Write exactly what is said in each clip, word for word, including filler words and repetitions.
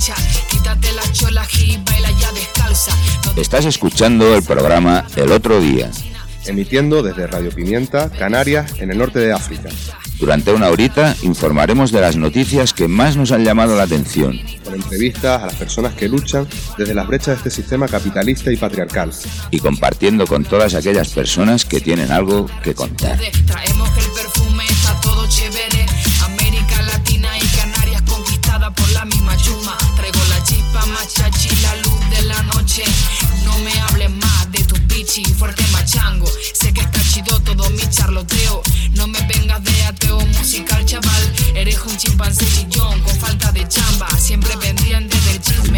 Estás escuchando el programa El Otro Día, emitiendo desde Radio Pimienta, Canarias, en el norte de África. Durante una horita informaremos de las noticias que más nos han llamado la atención, con entrevistas a las personas que luchan desde las brechas de este sistema capitalista y patriarcal, y compartiendo con todas aquellas personas que tienen algo que contar. Traemos el perfume, está todo chévere. América Latina y Canarias conquistada por la misma chuma. Traigo la chispa, machachi, la luz de la noche. No me hables más de tu pichi, fuerte machango. Sé que está chido todo mi charloteo. No me vengas de ateo musical, chaval. Eres un chimpancé chillón con falta de chamba, siempre pendiente del chisme.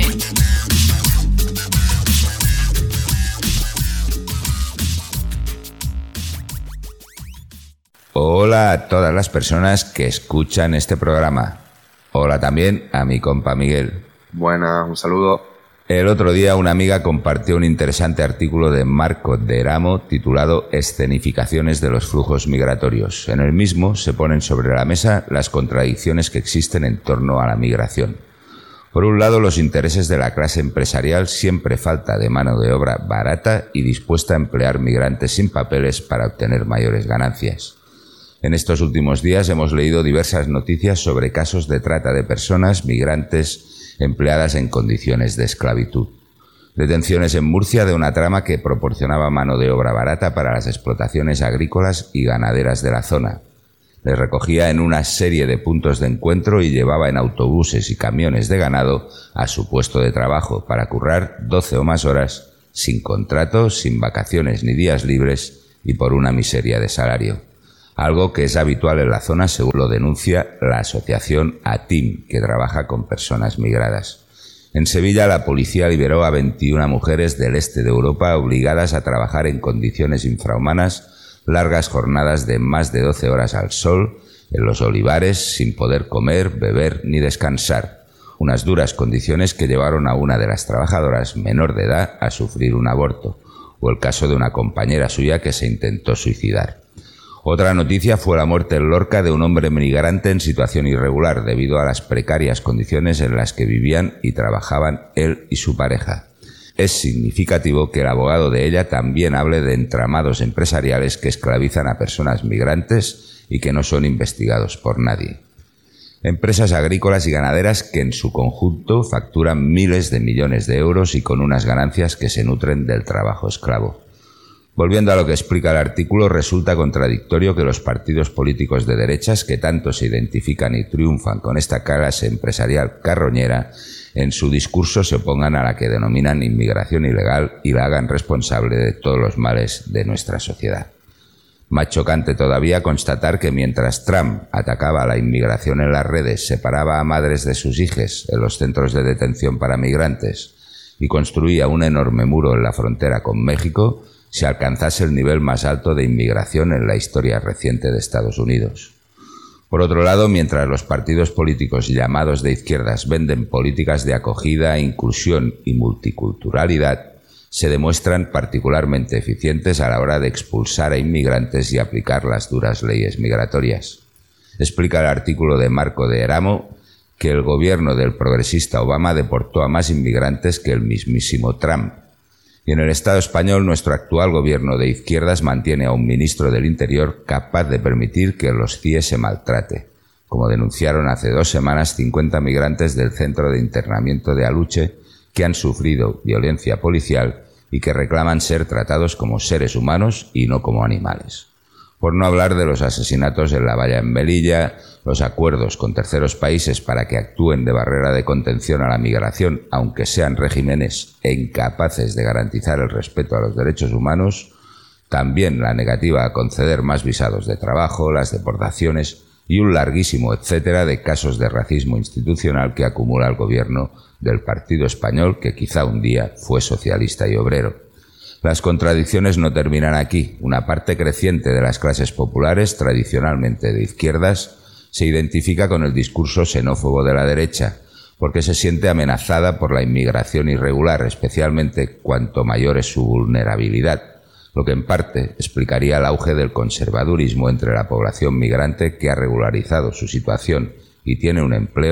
Hola a todas las personas que escuchan este programa. Hola también a mi compa Miguel. Buenas, un saludo. El otro día una amiga compartió un interesante artículo de Marco de Eramo titulado Escenificaciones de los flujos migratorios. En el mismo se ponen sobre la mesa las contradicciones que existen en torno a la migración. Por un lado, los intereses de la clase empresarial, siempre falta de mano de obra barata y dispuesta a emplear migrantes sin papeles para obtener mayores ganancias. En estos últimos días hemos leído diversas noticias sobre casos de trata de personas migrantes empleadas en condiciones de esclavitud. Detenciones en Murcia de una trama que proporcionaba mano de obra barata para las explotaciones agrícolas y ganaderas de la zona. Les recogía en una serie de puntos de encuentro y llevaba en autobuses y camiones de ganado a su puesto de trabajo para currar doce o más horas, sin contrato, sin vacaciones ni días libres y por una miseria de salario. Algo que es habitual en la zona, según lo denuncia la asociación A T I M, que trabaja con personas migradas. En Sevilla, la policía liberó a veintiuna mujeres del este de Europa obligadas a trabajar en condiciones infrahumanas, largas jornadas de más de doce horas al sol, en los olivares, sin poder comer, beber ni descansar. Unas duras condiciones que llevaron a una de las trabajadoras, menor de edad, a sufrir un aborto, o el caso de una compañera suya que se intentó suicidar. Otra noticia fue la muerte en Lorca de un hombre migrante en situación irregular debido a las precarias condiciones en las que vivían y trabajaban él y su pareja. Es significativo que el abogado de ella también hable de entramados empresariales que esclavizan a personas migrantes y que no son investigados por nadie. Empresas agrícolas y ganaderas que en su conjunto facturan miles de millones de euros y con unas ganancias que se nutren del trabajo esclavo. Volviendo a lo que explica el artículo, resulta contradictorio que los partidos políticos de derechas, que tanto se identifican y triunfan con esta clase empresarial carroñera, en su discurso se opongan a la que denominan inmigración ilegal y la hagan responsable de todos los males de nuestra sociedad. Más chocante todavía constatar que mientras Trump atacaba a la inmigración en las redes, separaba a madres de sus hijos en los centros de detención para migrantes y construía un enorme muro en la frontera con México, se alcanzase el nivel más alto de inmigración en la historia reciente de Estados Unidos. Por otro lado, mientras los partidos políticos llamados de izquierdas venden políticas de acogida, inclusión y multiculturalidad, se demuestran particularmente eficientes a la hora de expulsar a inmigrantes y aplicar las duras leyes migratorias. Explica el artículo de Marco de Eramo que el gobierno del progresista Obama deportó a más inmigrantes que el mismísimo Trump. Y en el Estado español, nuestro actual gobierno de izquierdas mantiene a un ministro del Interior capaz de permitir que los C I E se maltrate, como denunciaron hace dos semanas cincuenta migrantes del centro de internamiento de Aluche que han sufrido violencia policial y que reclaman ser tratados como seres humanos y no como animales. Por no hablar de los asesinatos en la valla en Melilla, los acuerdos con terceros países para que actúen de barrera de contención a la migración, aunque sean regímenes e incapaces de garantizar el respeto a los derechos humanos, también la negativa a conceder más visados de trabajo, las deportaciones y un larguísimo etcétera de casos de racismo institucional que acumula el gobierno del Partido Español, que quizá un día fue socialista y obrero. Las contradicciones no terminan aquí. Una parte creciente de las clases populares, tradicionalmente de izquierdas, se identifica con el discurso xenófobo de la derecha, porque se siente amenazada por la inmigración irregular, especialmente cuanto mayor es su vulnerabilidad, lo que en parte explicaría el auge del conservadurismo entre la población migrante que ha regularizado su situación y tiene un empleo,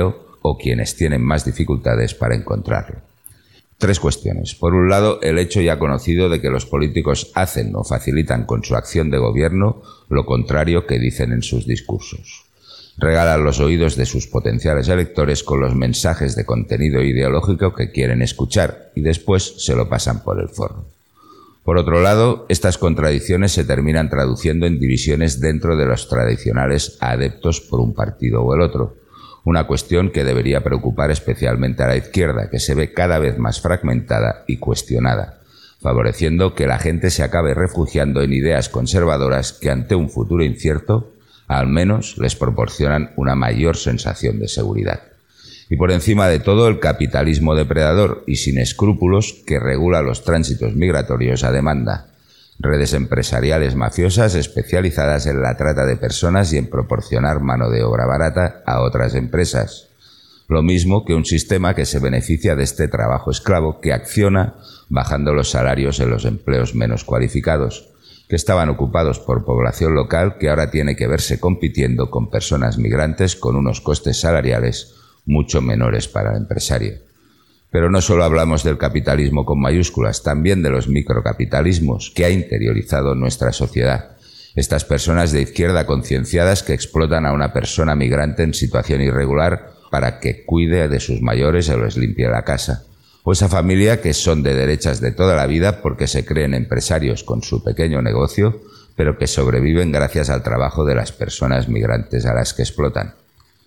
o quienes tienen más dificultades para encontrarlo. Tres cuestiones. Por un lado, el hecho ya conocido de que los políticos hacen o facilitan con su acción de gobierno lo contrario que dicen en sus discursos. Regalan los oídos de sus potenciales electores con los mensajes de contenido ideológico que quieren escuchar y después se lo pasan por el forro. Por otro lado, estas contradicciones se terminan traduciendo en divisiones dentro de los tradicionales adeptos por un partido o el otro. Una cuestión que debería preocupar especialmente a la izquierda, que se ve cada vez más fragmentada y cuestionada, favoreciendo que la gente se acabe refugiando en ideas conservadoras que ante un futuro incierto, al menos les proporcionan una mayor sensación de seguridad. Y por encima de todo, el capitalismo depredador y sin escrúpulos que regula los tránsitos migratorios a demanda. Redes empresariales mafiosas especializadas en la trata de personas y en proporcionar mano de obra barata a otras empresas. Lo mismo que un sistema que se beneficia de este trabajo esclavo que acciona bajando los salarios en los empleos menos cualificados, que estaban ocupados por población local que ahora tiene que verse compitiendo con personas migrantes con unos costes salariales mucho menores para el empresario. Pero no solo hablamos del capitalismo con mayúsculas, también de los microcapitalismos que ha interiorizado nuestra sociedad. Estas personas de izquierda concienciadas que explotan a una persona migrante en situación irregular para que cuide de sus mayores o les limpie la casa. O esa familia que son de derechas de toda la vida porque se creen empresarios con su pequeño negocio, pero que sobreviven gracias al trabajo de las personas migrantes a las que explotan.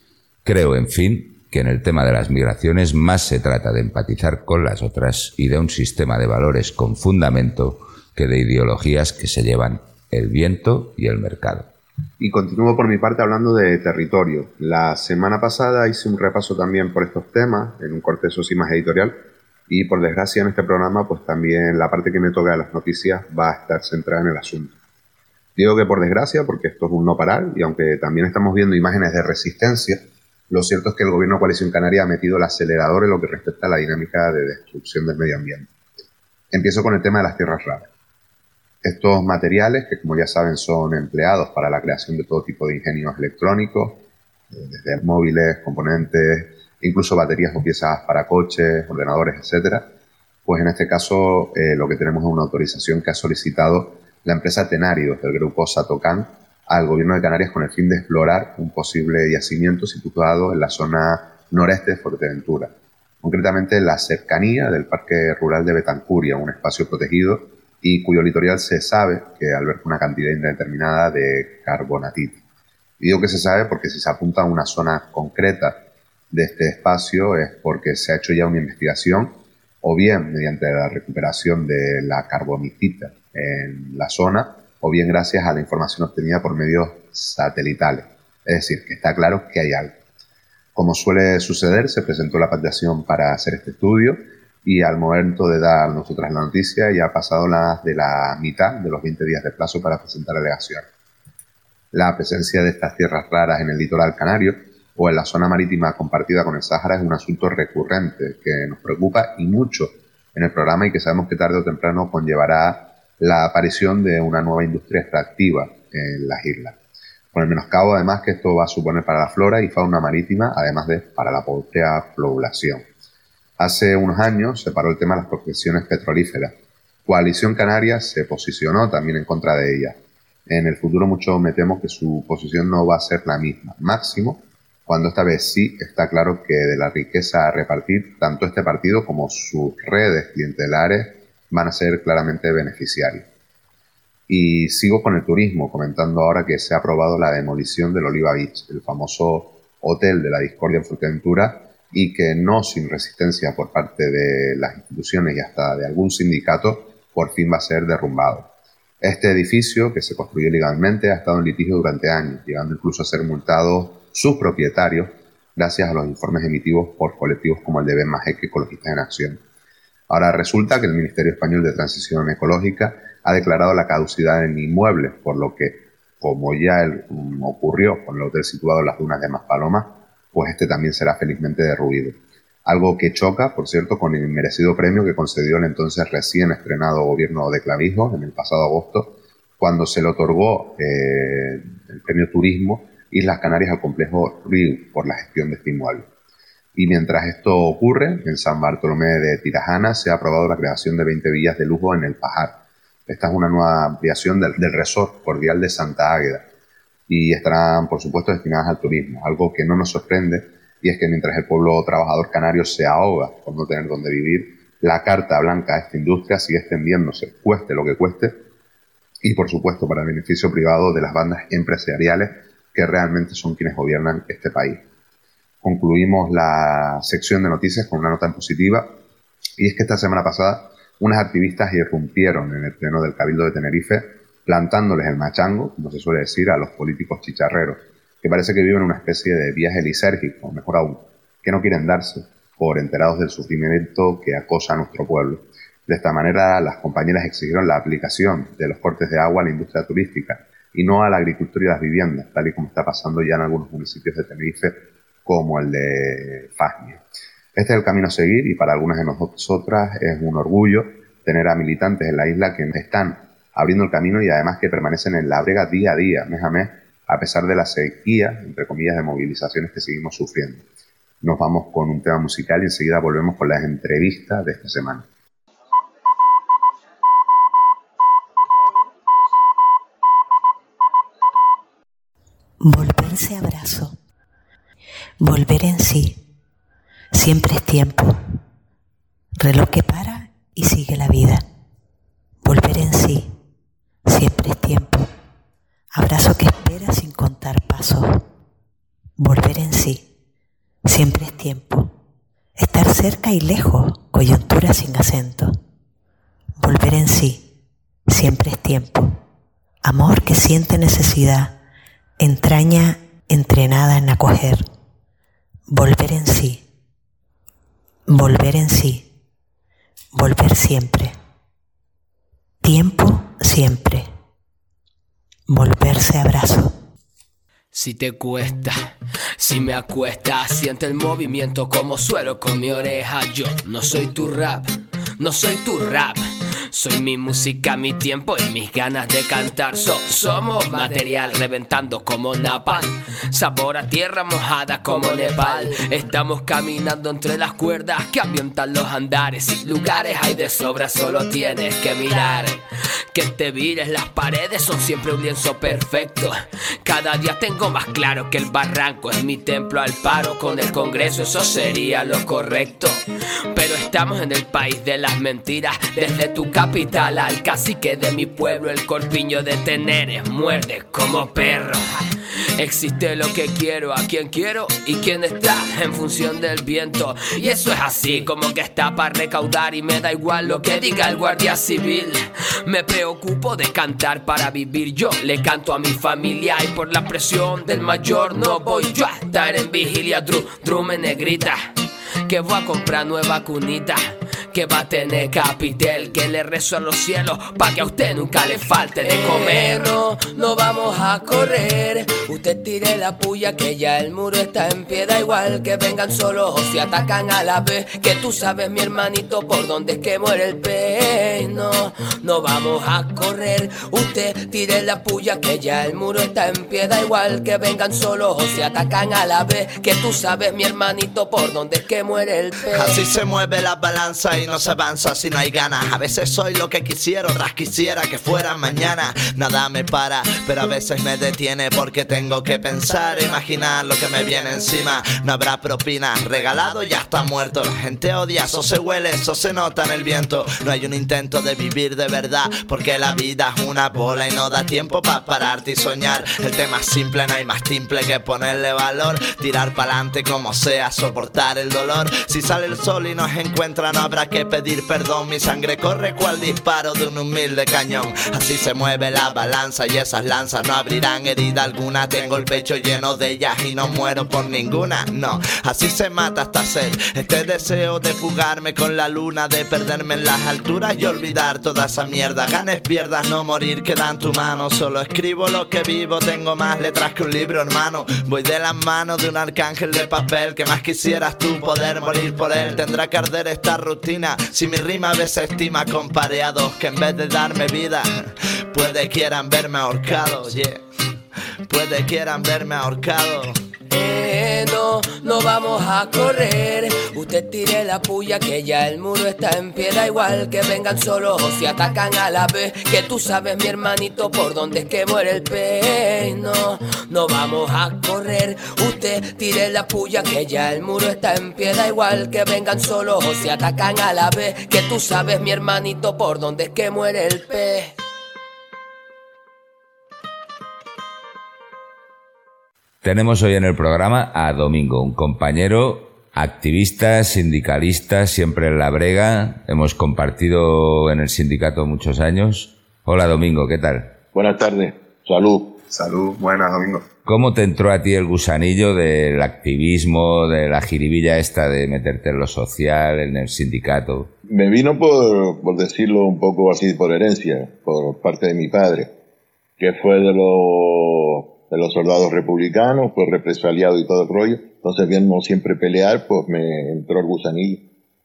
Creo, en fin, que en el tema de las migraciones más se trata de empatizar con las otras y de un sistema de valores con fundamento que de ideologías que se llevan el viento y el mercado. Y continúo por mi parte hablando de territorio. La semana pasada hice un repaso también por estos temas en un corte eso sí más editorial y por desgracia en este programa pues también la parte que me toca de las noticias va a estar centrada en el asunto. Digo que por desgracia porque esto es un no parar y aunque también estamos viendo imágenes de resistencia, lo cierto es que el gobierno de Coalición Canaria ha metido el acelerador en lo que respecta a la dinámica de destrucción del medio ambiente. Empiezo con el tema de las tierras raras. Estos materiales, que como ya saben son empleados para la creación de todo tipo de ingenios electrónicos, desde móviles, componentes, incluso baterías o piezas para coches, ordenadores, etcétera, pues en este caso eh, lo que tenemos es una autorización que ha solicitado la empresa Tenáridos del grupo Satocan al gobierno de Canarias con el fin de explorar un posible yacimiento situado en la zona noreste de Fuerteventura, concretamente en la cercanía del Parque Rural de Betancuria, un espacio protegido y cuyo litoral se sabe que alberga una cantidad indeterminada de carbonatita. Y digo que se sabe porque si se apunta a una zona concreta de este espacio es porque se ha hecho ya una investigación o bien mediante la recuperación de la carbonitita en la zona o bien gracias a la información obtenida por medios satelitales. Es decir, que está claro que hay algo. Como suele suceder, se presentó la petición para hacer este estudio y al momento de dar nosotras la noticia ya ha pasado la de la mitad de los veinte días de plazo para presentar alegaciones. La presencia de estas tierras raras en el litoral canario o en la zona marítima compartida con el Sáhara es un asunto recurrente que nos preocupa y mucho en el programa y que sabemos que tarde o temprano conllevará la aparición de una nueva industria extractiva en las islas. Con el menoscabo además que esto va a suponer para la flora y fauna marítima, además de para la propia población. Hace unos años se paró el tema de las prospecciones petrolíferas. Coalición Canaria se posicionó también en contra de ellas. En el futuro mucho me temo que su posición no va a ser la misma. Máximo, cuando esta vez sí está claro que de la riqueza a repartir, tanto este partido como sus redes clientelares van a ser claramente beneficiarios. Y sigo con el turismo, comentando ahora que se ha aprobado la demolición del Oliva Beach, el famoso hotel de la discordia en Fuerteventura, y que no sin resistencia por parte de las instituciones y hasta de algún sindicato, por fin va a ser derrumbado. Este edificio, que se construyó ilegalmente, ha estado en litigio durante años, llegando incluso a ser multados sus propietarios, gracias a los informes emitidos por colectivos como el de Ben Majek, Ecologistas en Acción. Ahora resulta que el Ministerio Español de Transición Ecológica ha declarado la caducidad en inmuebles, por lo que, como ya el, um, ocurrió con el hotel situado en las dunas de Maspalomas, pues este también será felizmente derruido. Algo que choca, por cierto, con el inmerecido premio que concedió el entonces recién estrenado gobierno de Clavijo en el pasado agosto, cuando se le otorgó eh, el premio Turismo Islas Canarias al complejo R I U por la gestión de este inmueble. Y mientras esto ocurre, en San Bartolomé de Tirajana se ha aprobado la creación de veinte villas de lujo en El Pajar. Esta es una nueva ampliación del, del resort cordial de Santa Águeda y estarán, por supuesto, destinadas al turismo, algo que no nos sorprende, y es que mientras el pueblo trabajador canario se ahoga por no tener dónde vivir, la carta blanca a esta industria sigue extendiéndose, cueste lo que cueste, y por supuesto para el beneficio privado de las bandas empresariales que realmente son quienes gobiernan este país. Concluimos la sección de noticias con una nota en positiva, y es que esta semana pasada unas activistas irrumpieron en el pleno del Cabildo de Tenerife plantándoles el machango, como se suele decir, a los políticos chicharreros, que parece que viven una especie de viaje lisérgico, mejor aún, que no quieren darse por enterados del sufrimiento que acosa a nuestro pueblo. De esta manera, las compañeras exigieron la aplicación de los cortes de agua a la industria turística y no a la agricultura y las viviendas, tal y como está pasando ya en algunos municipios de Tenerife, como el de Fagnia. Este es el camino a seguir y para algunas de nosotras es un orgullo tener a militantes en la isla que están abriendo el camino y además que permanecen en la brega día a día, mes a mes, a pesar de la sequía, entre comillas, de movilizaciones que seguimos sufriendo. Nos vamos con un tema musical y enseguida volvemos con las entrevistas de esta semana. Volverse abrazo. Volver en sí. Siempre es tiempo. Reloj que para y sigue la vida. Volver en sí. Siempre es tiempo. Abrazo que espera sin contar pasos. Volver en sí. Siempre es tiempo. Estar cerca y lejos. Coyuntura sin acento. Volver en sí. Siempre es tiempo. Amor que siente necesidad. Entraña entrenada en acoger. Volver en sí. Volver en sí. Volver siempre. Tiempo siempre. Volverse abrazo. Si te cuesta, si me acuesta, siente el movimiento como suelo con mi oreja. Yo no soy tu rap, no soy tu rap. Soy mi música, mi tiempo y mis ganas de cantar. So, somos material reventando como napalm. Sabor a tierra mojada como Nepal. Estamos caminando entre las cuerdas que ambientan los andares. Y lugares hay de sobra, solo tienes que mirar. Que te vires, las paredes son siempre un lienzo perfecto. Cada día tengo más claro que el barranco es mi templo al paro. Con el Congreso eso sería lo correcto. Pero estamos en el país de las mentiras. Desde tu capital al cacique de mi pueblo, el corpiño de Teneres muerde como perro. Existe lo que quiero, a quien quiero y quien está en función del viento. Y eso es así, como que está para recaudar y me da igual lo que diga el guardia civil. Me preocupo de cantar para vivir, yo le canto a mi familia y por la presión del mayor no voy yo a estar en vigilia. Drum, drum en negrita, que voy a comprar nueva cunita, que va a tener capitel, que le rezo a los cielos pa' que a usted nunca le falte de comer. No, no vamos a correr, usted tire la puya que ya el muro está en pie. Da igual que vengan solos o si atacan a la vez, que tú sabes mi hermanito por dónde es que muere el pez. No, no vamos a correr, usted tire la puya que ya el muro está en pie. Da igual que vengan solos o si atacan a la vez, que tú sabes mi hermanito por dónde es que muere el pez. Así se mueve la balanza y no se avanza si no hay ganas. A veces soy lo que quisiera, otras quisiera que fuera mañana. Nada me para, pero a veces me detiene porque tengo que pensar, imaginar lo que me viene encima. No habrá propina, regalado ya está muerto. La gente odia, eso se huele, eso se nota en el viento. No hay un intento de vivir de verdad, porque la vida es una bola y no da tiempo para pararte y soñar. El tema es simple, no hay más timple que ponerle valor. Tirar pa'lante como sea, soportar el dolor. Si sale el sol y nos encuentra, no habrá que pedir perdón. Mi sangre corre cual disparo de un humilde cañón. Así se mueve la balanza y esas lanzas no abrirán herida alguna. Tengo el pecho lleno de ellas y no muero por ninguna. No, así se mata hasta ser este deseo de fugarme con la luna, de perderme en las alturas y olvidar toda esa mierda. Ganes, pierdas, no morir queda en tu mano. Solo escribo lo que vivo, tengo más letras que un libro, hermano. Voy de las manos de un arcángel de papel, que más quisieras tú poder morir por él. Tendrá que arder esta rutina si mi rima desestima con pareados que en vez de darme vida puede quieran verme ahorcado, yeah. Puede quieran verme ahorcado. Eh no, no vamos a correr. Usted tire la puya que ya el muro está en pie. Da igual que vengan solos o si atacan a la vez. Que tú sabes, mi hermanito, por dónde es que muere el pez. No, no vamos a correr. Usted tire la puya que ya el muro está en pie. Da igual que vengan solos o si atacan a la vez. Que tú sabes, mi hermanito, por dónde es que muere el pez. Tenemos hoy en el programa a Domingo, un compañero activista, sindicalista, siempre en la brega. Hemos compartido en el sindicato muchos años. Hola Domingo, ¿qué tal? Buenas tardes, salud. Salud, buenas Domingo. ¿Cómo te entró a ti el gusanillo del activismo, de la jiribilla esta de meterte en lo social, en el sindicato? Me vino por, por decirlo un poco así, por herencia, por parte de mi padre, que fue de los... de los soldados republicanos, pues represaliado y todo el rollo. Entonces, viendo siempre pelear, pues me entró el gusanillo.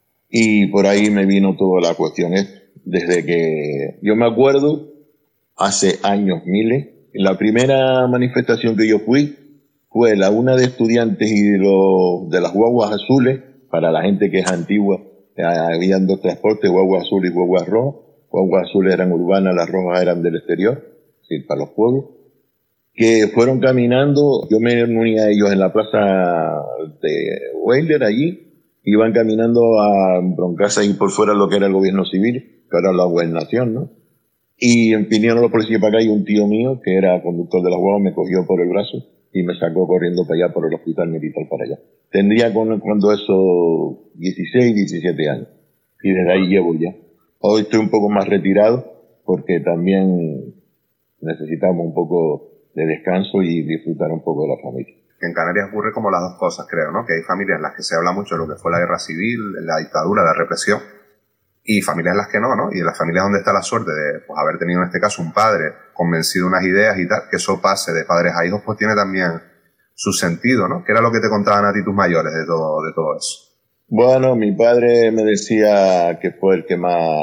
Y por ahí me vino toda la cuestión. Desde que yo me acuerdo, hace años, miles, la primera manifestación que yo fui fue la una de estudiantes y de, los, de las guaguas azules, para la gente que es antigua. Habían dos transportes, guaguas azules y guaguas rojas. Guaguas azules eran urbanas, las rojas eran del exterior, sí, para los pueblos. Que fueron caminando, yo me uní a ellos en la plaza de Weiler allí, iban caminando a Broncasa y por fuera lo que era el gobierno civil, que era la gobernación, ¿no? Y vinieron los policías para acá y un tío mío, que era conductor de la guagua, me cogió por el brazo y me sacó corriendo para allá, por el hospital militar para allá. Tendría con, cuando eso dieciséis, diecisiete años. Y desde ahí llevo ya. Hoy estoy un poco más retirado porque también necesitamos un poco de descanso y disfrutar un poco de la familia. En Canarias ocurre como las dos cosas, creo, ¿no? Que hay familias en las que se habla mucho de lo que fue la guerra civil, la dictadura, la represión, y familias en las que no, ¿no? Y en las familias donde está la suerte de pues, haber tenido en este caso un padre convencido de unas ideas y tal, que eso pase de padres a hijos, pues tiene también su sentido, ¿no? ¿Qué era lo que te contaban a ti tus mayores de todo, de todo eso? Bueno, mi padre me decía que fue el que más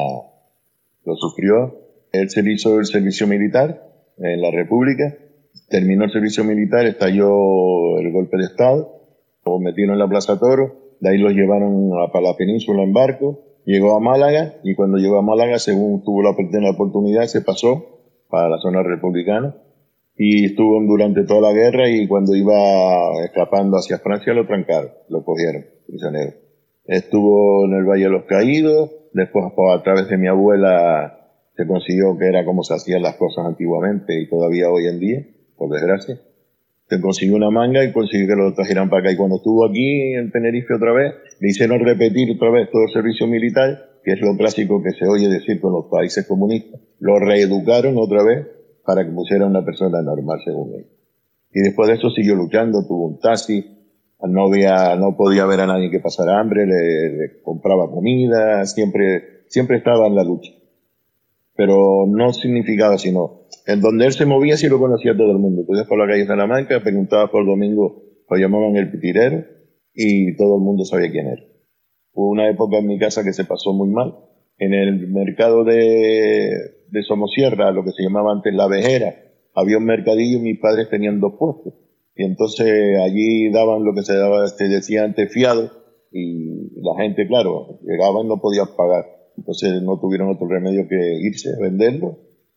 lo sufrió. Él se hizo el servicio militar en la República. Terminó el servicio militar, estalló el golpe de Estado, lo metieron en la Plaza Toro, de ahí los llevaron a, para la península en barco, llegó a Málaga, y cuando llegó a Málaga, según tuvo la, la oportunidad, se pasó para la zona republicana, y estuvo durante toda la guerra, y cuando iba escapando hacia Francia lo trancaron, lo cogieron, prisionero. Estuvo en el Valle de los Caídos, después a través de mi abuela se consiguió que era como se hacían las cosas antiguamente y todavía hoy en día, por desgracia. Se consiguió una manga y consiguió que lo trajeran para acá. Y cuando estuvo aquí en Tenerife otra vez, le hicieron repetir otra vez todo el servicio militar, que es lo clásico que se oye decir con los países comunistas. Lo reeducaron otra vez para que pusiera una persona normal, según él. Y después de eso siguió luchando, tuvo un taxi, no había, no podía ver a nadie que pasara hambre, le, le compraba comida, siempre, siempre estaba en la lucha. Pero no significaba, sino en donde él se movía sí lo conocía todo el mundo. Tú ibas por la calle Salamanca, preguntabas por Domingo, lo llamaban el pitirero y todo el mundo sabía quién era. Hubo una época en mi casa que se pasó muy mal. En el mercado de, de Somosierra, lo que se llamaba antes La Vejera, había un mercadillo y mis padres tenían dos puestos. Y entonces allí daban lo que se daba, se decía antes fiado, y la gente, claro, llegaba y no podía pagar. Entonces no tuvieron otro remedio que irse, venderlo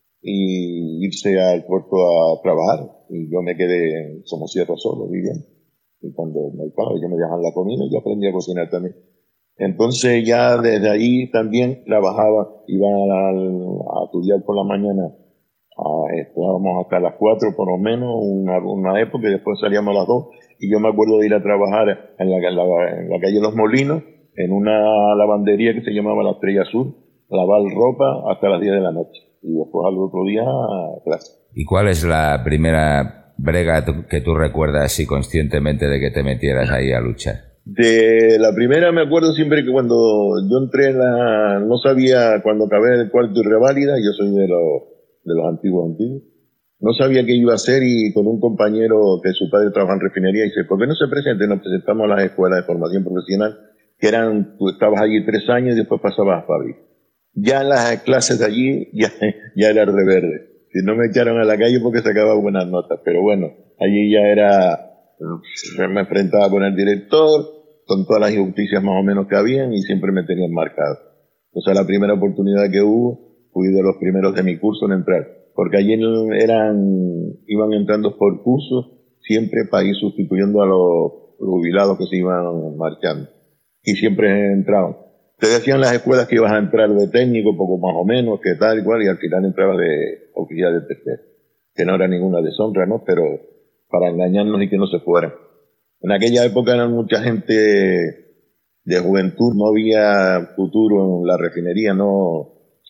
y irse al puerto a trabajar. Y yo me quedé en Somosierra solo, viviendo. Y cuando me claro, yo me dejaban la comida, yo aprendí a cocinar también. Entonces ya desde ahí también trabajaba, iba a, a estudiar por la mañana, a, estábamos hasta las cuatro por lo menos, una, una época, y después salíamos a las dos. Y yo me acuerdo de ir a trabajar en la, en la, en la calle Los Molinos, en una lavandería que se llamaba La Estrella Azul, lavar ropa hasta las diez de la noche. Y después al otro día a clase. ¿Y cuál es la primera brega que tú recuerdas así conscientemente de que te metieras ahí a luchar? De la primera me acuerdo siempre que cuando yo entré en la... no sabía cuando acabé el cuarto y reválida, yo soy de los, de los antiguos antiguos, no sabía qué iba a hacer y con un compañero que su padre trabaja en refinería, y dice, ¿por qué no se presente? Nos presentamos a las escuelas de formación profesional, que eran, tú estabas allí tres años y después pasabas a fábrica. Ya en las clases de allí, ya, ya era reverde. Si no me echaron a la calle porque sacaba buenas notas, pero bueno, allí ya era me enfrentaba con el director, con todas las injusticias más o menos que habían y siempre me tenían marcado. Entonces la primera oportunidad que hubo, fui de los primeros de mi curso en entrar, porque allí eran, iban entrando por cursos, siempre para ir sustituyendo a los jubilados que se iban marchando. Y siempre entraban. Te decían las escuelas que ibas a entrar de técnico, poco más o menos, que tal y cual, y al final entrabas de oficial de tercero. Que no era ninguna deshonra, ¿no? Pero para engañarnos y que no se fueran. En aquella época eran mucha gente de juventud, no había futuro en la refinería, no,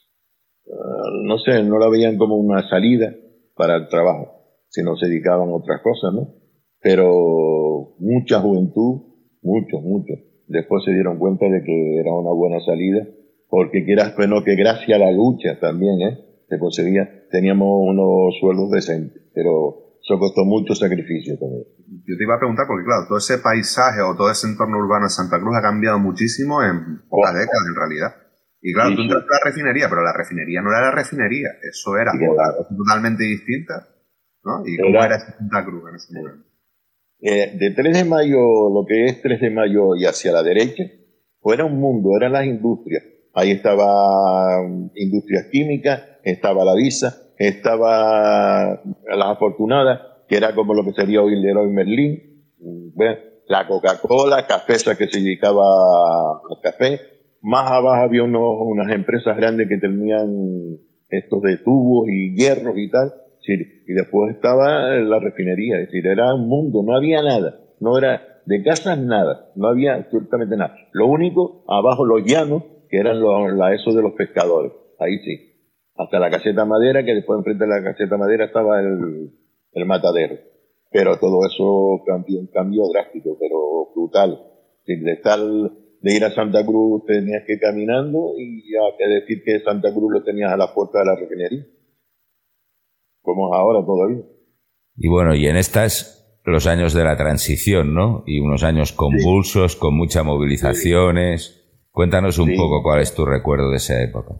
no sé, no la veían como una salida para el trabajo, sino se dedicaban a otras cosas, ¿no? Pero mucha juventud, muchos, muchos, después se dieron cuenta de que era una buena salida, porque quieras que no, que gracias a la lucha también, ¿eh? Se conseguía, teníamos unos sueldos decentes, pero eso costó mucho sacrificio también. Yo te iba a preguntar, porque claro, todo ese paisaje o todo ese entorno urbano de Santa Cruz ha cambiado muchísimo en pocas oh. décadas en realidad. Y claro, sí, tú entraste sí. a la refinería, pero la refinería no era la refinería, eso era sí, otra cosa totalmente distinta, ¿no? ¿Y cómo era, era Santa Cruz en ese momento? Eh, de tres de mayo, lo que es tres de mayo y hacia la derecha, pues era un mundo, eran las industrias. Ahí estaba um, industrias químicas, estaba la Visa, estaba las Afortunadas, que era como lo que sería hoy Leroy Merlin, ¿ves? La Coca-Cola, Cafesa que se dedicaba al café. Más abajo había unos, unas empresas grandes que tenían estos de tubos y hierros y tal. Sí, y después estaba la refinería, es decir, era un mundo, no había nada, no era de casas nada, no había absolutamente nada. Lo único, abajo los llanos, que eran los, la, eso de los pescadores, ahí sí. Hasta la caseta madera, que después enfrente de la caseta madera estaba el, el matadero. Pero todo eso cambió, un cambio drástico, pero brutal. Sin de estar, de ir a Santa Cruz tenías que ir caminando y ya que decir que Santa Cruz lo tenías a la puerta de la refinería. Como es ahora todavía. Y bueno, y en estas, los años de la transición, ¿no? Y unos años convulsos, sí. con muchas movilizaciones. Sí. Cuéntanos un sí. poco cuál es tu recuerdo de esa época.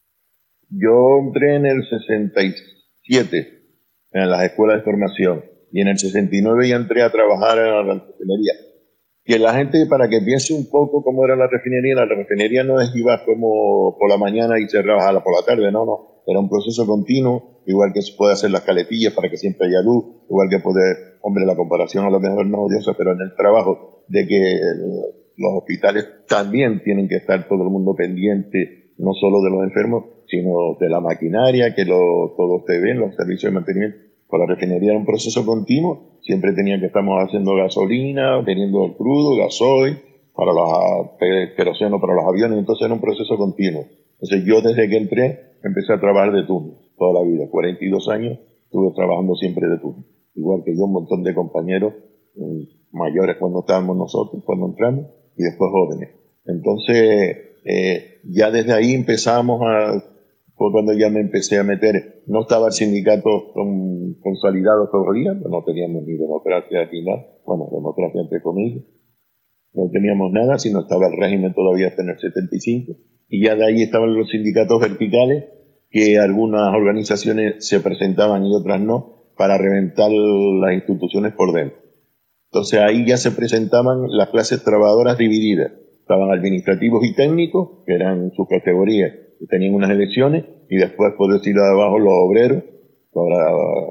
Yo entré en el sesenta y siete en las escuelas de formación y en el sesenta y nueve ya entré a trabajar en la refinería. Que la gente, para que piense un poco cómo era la refinería, la refinería no es ibas como por la mañana y cerrabas por la tarde, no, no. Era un proceso continuo, igual que se puede hacer las caletillas para que siempre haya luz, igual que poder, hombre, la comparación a lo mejor no es odiosa, pero en el trabajo de que los hospitales también tienen que estar todo el mundo pendiente, no solo de los enfermos, sino de la maquinaria, que lo, todo esté bien, los servicios de mantenimiento. Por la refinería era un proceso continuo, siempre tenía que estamos haciendo gasolina, teniendo el crudo, gasoil, para los queroseno para los aviones, entonces era un proceso continuo. Entonces yo desde que entré empecé a trabajar de turno, toda la vida, cuarenta y dos años estuve trabajando siempre de turno, igual que yo, un montón de compañeros eh, mayores cuando estábamos nosotros, cuando entramos, y después jóvenes. Entonces eh, ya desde ahí empezamos a, fue cuando ya me empecé a meter, no estaba el sindicato con, consolidado todavía, no teníamos ni democracia ni nada, bueno, democracia entre comillas, no teníamos nada, sino estaba el régimen todavía hasta en el setenta y cinco, y ya de ahí estaban los sindicatos verticales, que algunas organizaciones se presentaban y otras no, para reventar las instituciones por dentro. Entonces ahí ya se presentaban las clases trabajadoras divididas, estaban administrativos y técnicos, que eran sus categorías, que tenían unas elecciones, y después, por decirlo de abajo, los obreros, para,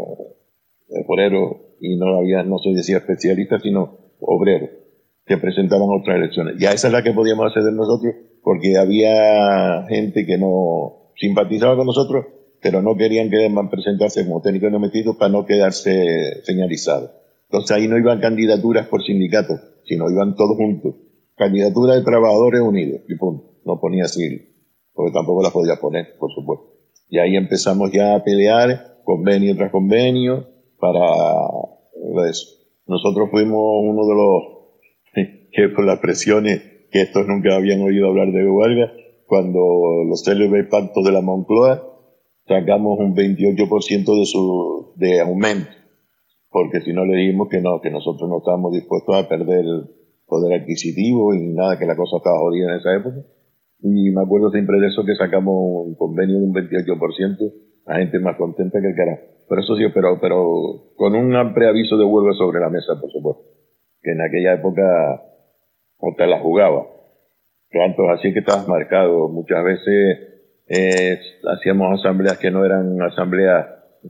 obreros, y no había, no se decía especialistas, sino obreros, que presentaban otras elecciones. Ya esa es la que podíamos acceder nosotros, porque había gente que no simpatizaba con nosotros, pero no querían que presentarse como técnicos no metidos para no quedarse señalizados. Entonces ahí no iban candidaturas por sindicatos, sino iban todos juntos. Candidatura de trabajadores unidos, y punto. No ponía así, porque tampoco las podía poner, por supuesto. Y ahí empezamos ya a pelear, convenio tras convenio, para eso. Nosotros fuimos uno de los que por las presiones, que estos nunca habían oído hablar de huelga, cuando los célebres pactos de la Moncloa, sacamos un veintiocho por ciento de su de aumento, porque si no le dijimos que no, que nosotros no estábamos dispuestos a perder el poder adquisitivo y nada, que la cosa estaba jodida en esa época. Y me acuerdo siempre de eso, que sacamos un convenio de un veintiocho por ciento la gente más contenta que el carajo. Pero eso sí, pero, pero con un preaviso de huelga sobre la mesa, por supuesto, que en aquella época o te la jugaba. Tanto así que estabas marcado. Muchas veces eh, hacíamos asambleas que no eran asambleas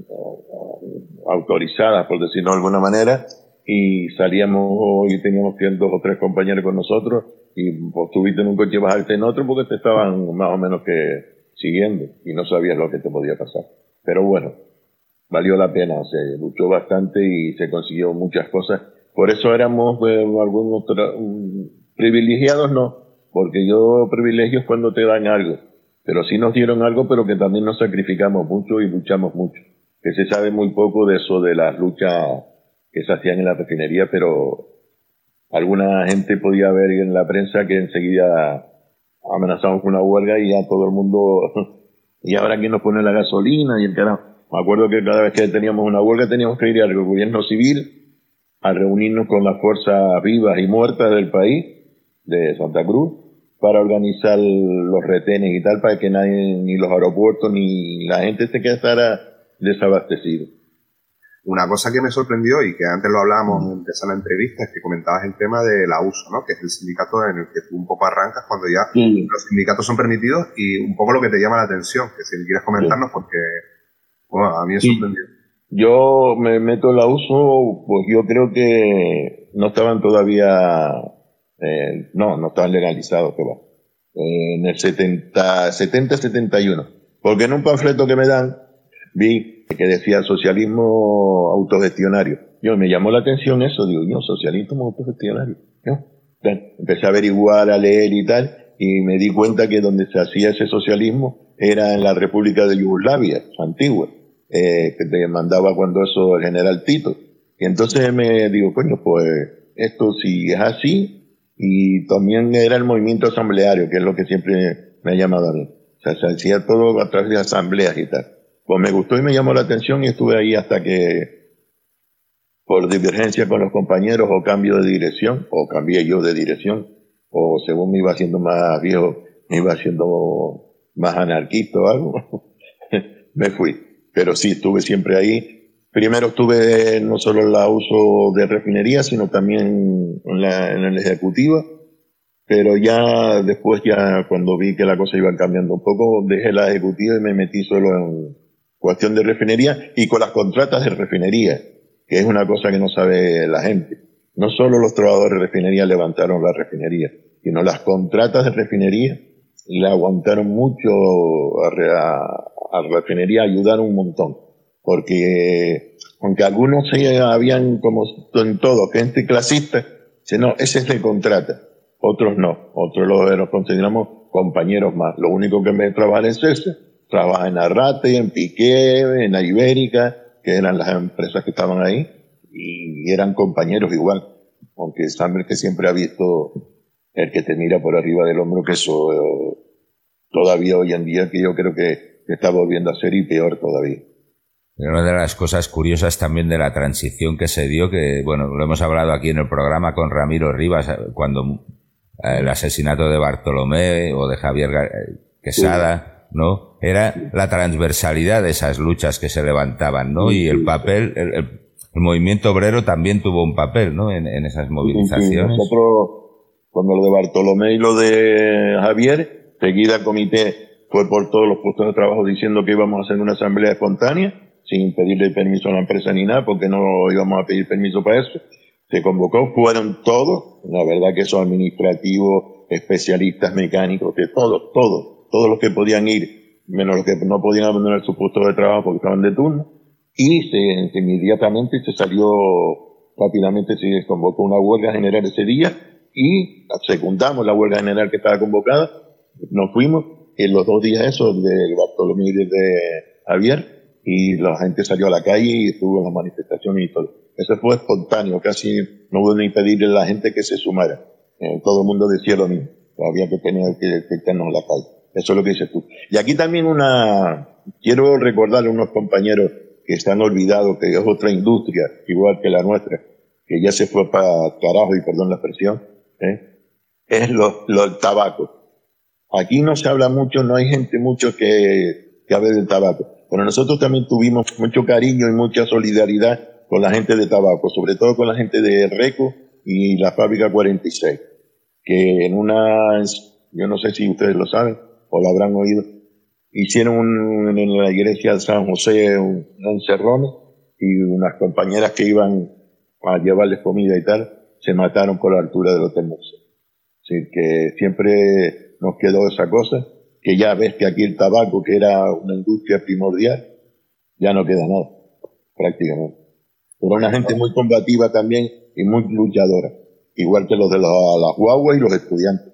uh, autorizadas, por decirlo de alguna manera, y salíamos y teníamos que ir dos o tres compañeros con nosotros, y pues, tuviste en un coche y bajarte en otro porque te estaban más o menos que siguiendo y no sabías lo que te podía pasar. Pero bueno, valió la pena, se luchó bastante y se consiguió muchas cosas. Por eso éramos eh, algunos um, privilegiados, no, porque yo privilegio es cuando te dan algo, pero sí nos dieron algo, pero que también nos sacrificamos mucho y luchamos mucho. Que se sabe muy poco de eso, de las luchas que se hacían en la refinería, pero alguna gente podía ver en la prensa que enseguida amenazamos con una huelga y ya todo el mundo, y ahora quién nos pone la gasolina y el carajo. Me acuerdo que cada vez que teníamos una huelga teníamos que ir al gobierno civil a reunirnos con las fuerzas vivas y muertas del país, de Santa Cruz, para organizar los retenes y tal, para que nadie, ni los aeropuertos, ni la gente se quedara desabastecida. Una cosa que me sorprendió y que antes lo hablábamos en empezar la entrevista es que comentabas el tema de la U S O, ¿no? Que es el sindicato en el que tú un poco arrancas cuando ya sí. Los sindicatos son permitidos, y un poco lo que te llama la atención, que si quieres comentarnos, sí. Porque bueno, a mí me sí. sorprendió. Yo me meto en la U S O, pues yo creo que no estaban todavía, eh, no, no estaban legalizados, que va, eh, en el setenta, setenta, setenta y uno, porque en un panfleto que me dan vi que decía socialismo autogestionario. Yo me llamó la atención eso, digo, yo, socialismo autogestionario. Yo, empecé a averiguar, a leer y tal, y me di cuenta que donde se hacía ese socialismo era en la República de Yugoslavia, antigua, eh, que te mandaba cuando eso el general Tito. Y entonces me digo, coño, pues esto si es así, y también era el movimiento asambleario, que es lo que siempre me ha llamado a mí. O sea, se hacía todo a través de asambleas y tal. Pues me gustó y me llamó la atención y estuve ahí hasta que, por divergencia con los compañeros o cambio de dirección, o cambié yo de dirección, o según me iba haciendo más viejo, me iba haciendo más anarquista o algo, me fui. Pero sí, estuve siempre ahí. Primero estuve no solo en la U S O de refinería, sino también en la, en la ejecutiva, pero ya después, ya cuando vi que la cosa iba cambiando un poco, dejé la ejecutiva y me metí solo en cuestión de refinería y con las contratas de refinería, que es una cosa que no sabe la gente. No solo los trabajadores de refinería levantaron la refinería, sino las contratas de refinería la aguantaron mucho a, a, a la refinería, ayudaron un montón. Porque, aunque algunos se habían, como en todo, gente clasista, dice, no, ese es el contrata. Otros no, otros los, los consideramos compañeros más. Lo único que en vez de trabajar en Cese, trabaja en Arrate, en Piqué, en la Ibérica, que eran las empresas que estaban ahí, y eran compañeros igual. Aunque Samber, que siempre ha visto el que te mira por arriba del hombro, que eso eh, todavía hoy en día, que yo creo que, que está volviendo a ser y peor todavía. Una de las cosas curiosas también de la transición que se dio, que bueno, lo hemos hablado aquí en el programa con Ramiro Rivas, cuando el asesinato de Bartolomé o de Javier Quesada, ¿no? Era la transversalidad de esas luchas que se levantaban, ¿no? Y el papel, el, el, el movimiento obrero también tuvo un papel, ¿no? En, en esas movilizaciones. Sí, sí. Nosotros, cuando lo de Bartolomé y lo de Javier, seguida el comité fue por todos los puestos de trabajo diciendo que íbamos a hacer una asamblea espontánea, sin pedirle permiso a la empresa ni nada, porque no íbamos a pedir permiso para eso. Se convocó, fueron todos, la verdad que son administrativos, especialistas, mecánicos, de todos, todos, todos los que podían ir, menos los que no podían abandonar sus puestos de trabajo porque estaban de turno, y se, se inmediatamente se salió, rápidamente se convocó una huelga general ese día, y secundamos la huelga general que estaba convocada, nos fuimos, en los dos días esos, del Bartolomé y de Javier, y la gente salió a la calle y estuvo en las manifestaciones y todo. Eso fue espontáneo, casi no hubo ni pedirle a la gente que se sumara. Eh, todo el mundo decía lo mismo, había que tener que, que estarnos en la calle. Eso es lo que dices tú. Y aquí también una, quiero recordarle a unos compañeros que están olvidados, que es otra industria, igual que la nuestra, que ya se fue para carajo, y perdón la expresión, ¿eh? es lo, lo, el tabaco. Aquí no se habla mucho, no hay gente mucho que que hable del tabaco. Pero nosotros también tuvimos mucho cariño y mucha solidaridad con la gente de tabaco, sobre todo con la gente de Reco y la fábrica cuarenta y seis, que en una, yo no sé si ustedes lo saben o lo habrán oído, hicieron un, en la iglesia de San José un, un encerrón y unas compañeras que iban a llevarles comida y tal, se mataron por la altura de los termos. Así que siempre nos quedó esa cosa, que ya ves que aquí el tabaco, que era una industria primordial, ya no queda nada, prácticamente. Pero una gente muy combativa también y muy luchadora, igual que los de la, la guagua y los estudiantes.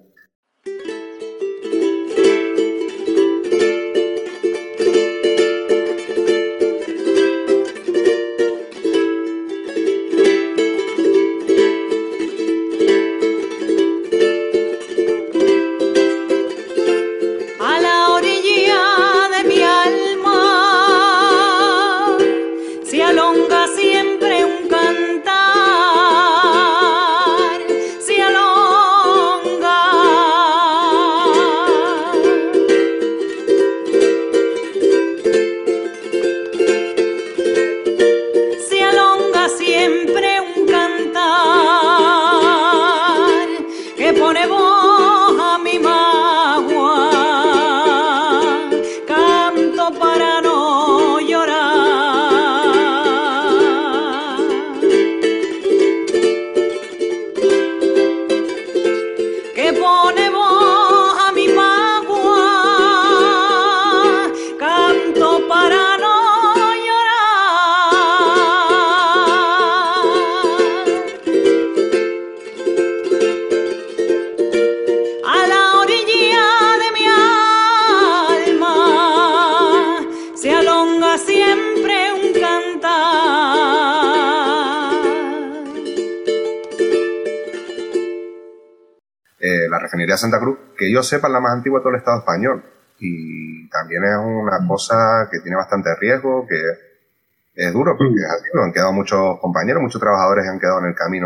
Refinería Santa Cruz, que yo sepa es la más antigua de todo el Estado español, y también es una cosa que tiene bastante riesgo, que es duro porque es así, ¿no? Han quedado muchos compañeros, muchos trabajadores han quedado en el camino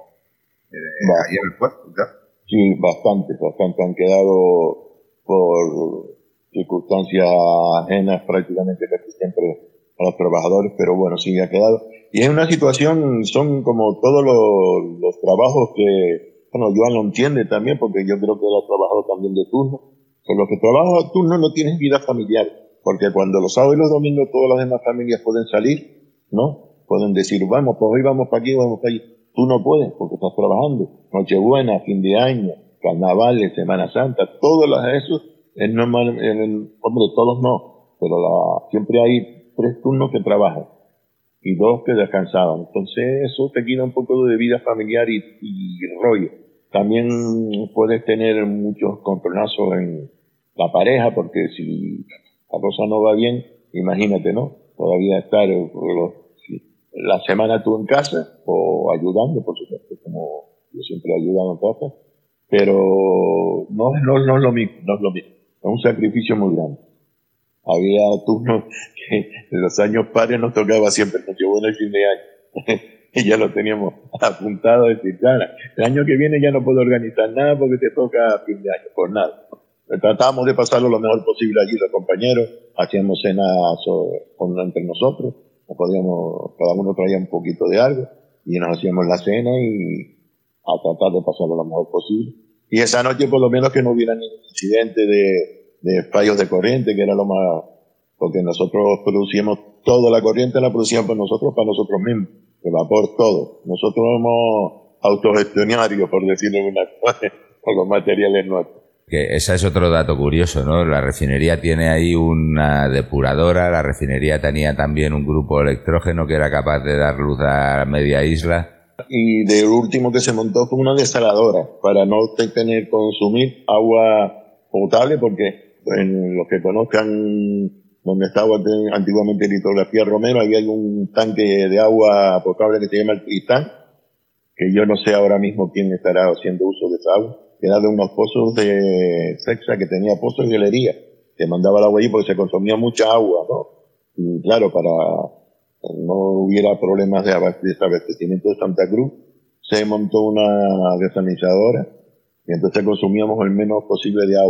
eh, ahí en el puerto, ¿ya? Sí, bastante, bastante han quedado por circunstancias ajenas prácticamente casi siempre a los trabajadores, pero bueno, sí ha quedado. Y es una situación, son como todos los, los trabajos que bueno, Joan lo entiende también, porque yo creo que él ha trabajado también de turno. Pero los que trabajan a turno no tienen vida familiar, porque cuando los sábados y los domingos todas las demás familias pueden salir, ¿no? Pueden decir, vamos, pues hoy vamos para aquí, vamos para allí. Tú no puedes, porque estás trabajando. Nochebuena, fin de año, carnavales, Semana Santa, todos los esos, es normal, en el, hombre, todos no, pero la, siempre hay tres turnos que trabajan y dos que descansaban. Entonces eso te quita un poco de vida familiar y, y rollo. También puedes tener muchos contronazos en la pareja, porque si la cosa no va bien, imagínate, ¿no? Todavía estar la semana tú en casa, o ayudando, por supuesto, como yo siempre he ayudado en casa, pero no, no, no es lo mismo, no es lo mismo. Es un sacrificio muy grande. Había turnos que en los años pares nos tocaba siempre, nos llevó en el fin de año. Y ya lo teníamos apuntado, decir, claro, el año que viene ya no puedo organizar nada porque te toca fin de año, por nada. Tratábamos de pasarlo lo mejor posible allí los compañeros, hacíamos cenas con, entre nosotros, nos podíamos, cada uno traía un poquito de algo, y nos hacíamos la cena y a tratar de pasarlo lo mejor posible. Y esa noche por lo menos que no hubiera ningún incidente de, de fallos de corriente, que era lo más, porque nosotros producíamos toda la corriente, la producíamos nosotros para nosotros mismos. El vapor, todo.Nosotros somos autogestionarios, por decirlo de una cosa, con los materiales nuestros. Que ese es otro dato curioso, ¿no? La refinería tiene ahí una depuradora, la refinería tenía también un grupo electrógeno que era capaz de dar luz a media isla. Y de último que se montó fue una desaladora, para no tener consumir agua potable, porque en los que conozcan donde estaba antiguamente litografía Romero, ahí hay un tanque de agua potable que se llama el Tristán, que yo no sé ahora mismo quién estará haciendo uso de esa agua, que era de unos pozos de Sexa, que tenía pozos y galería, que mandaba el agua allí porque se consumía mucha agua, ¿no? Y claro, para no hubiera problemas de desabastecimiento de Santa Cruz, se montó una desalinizadora, y entonces consumíamos el menos posible de agua.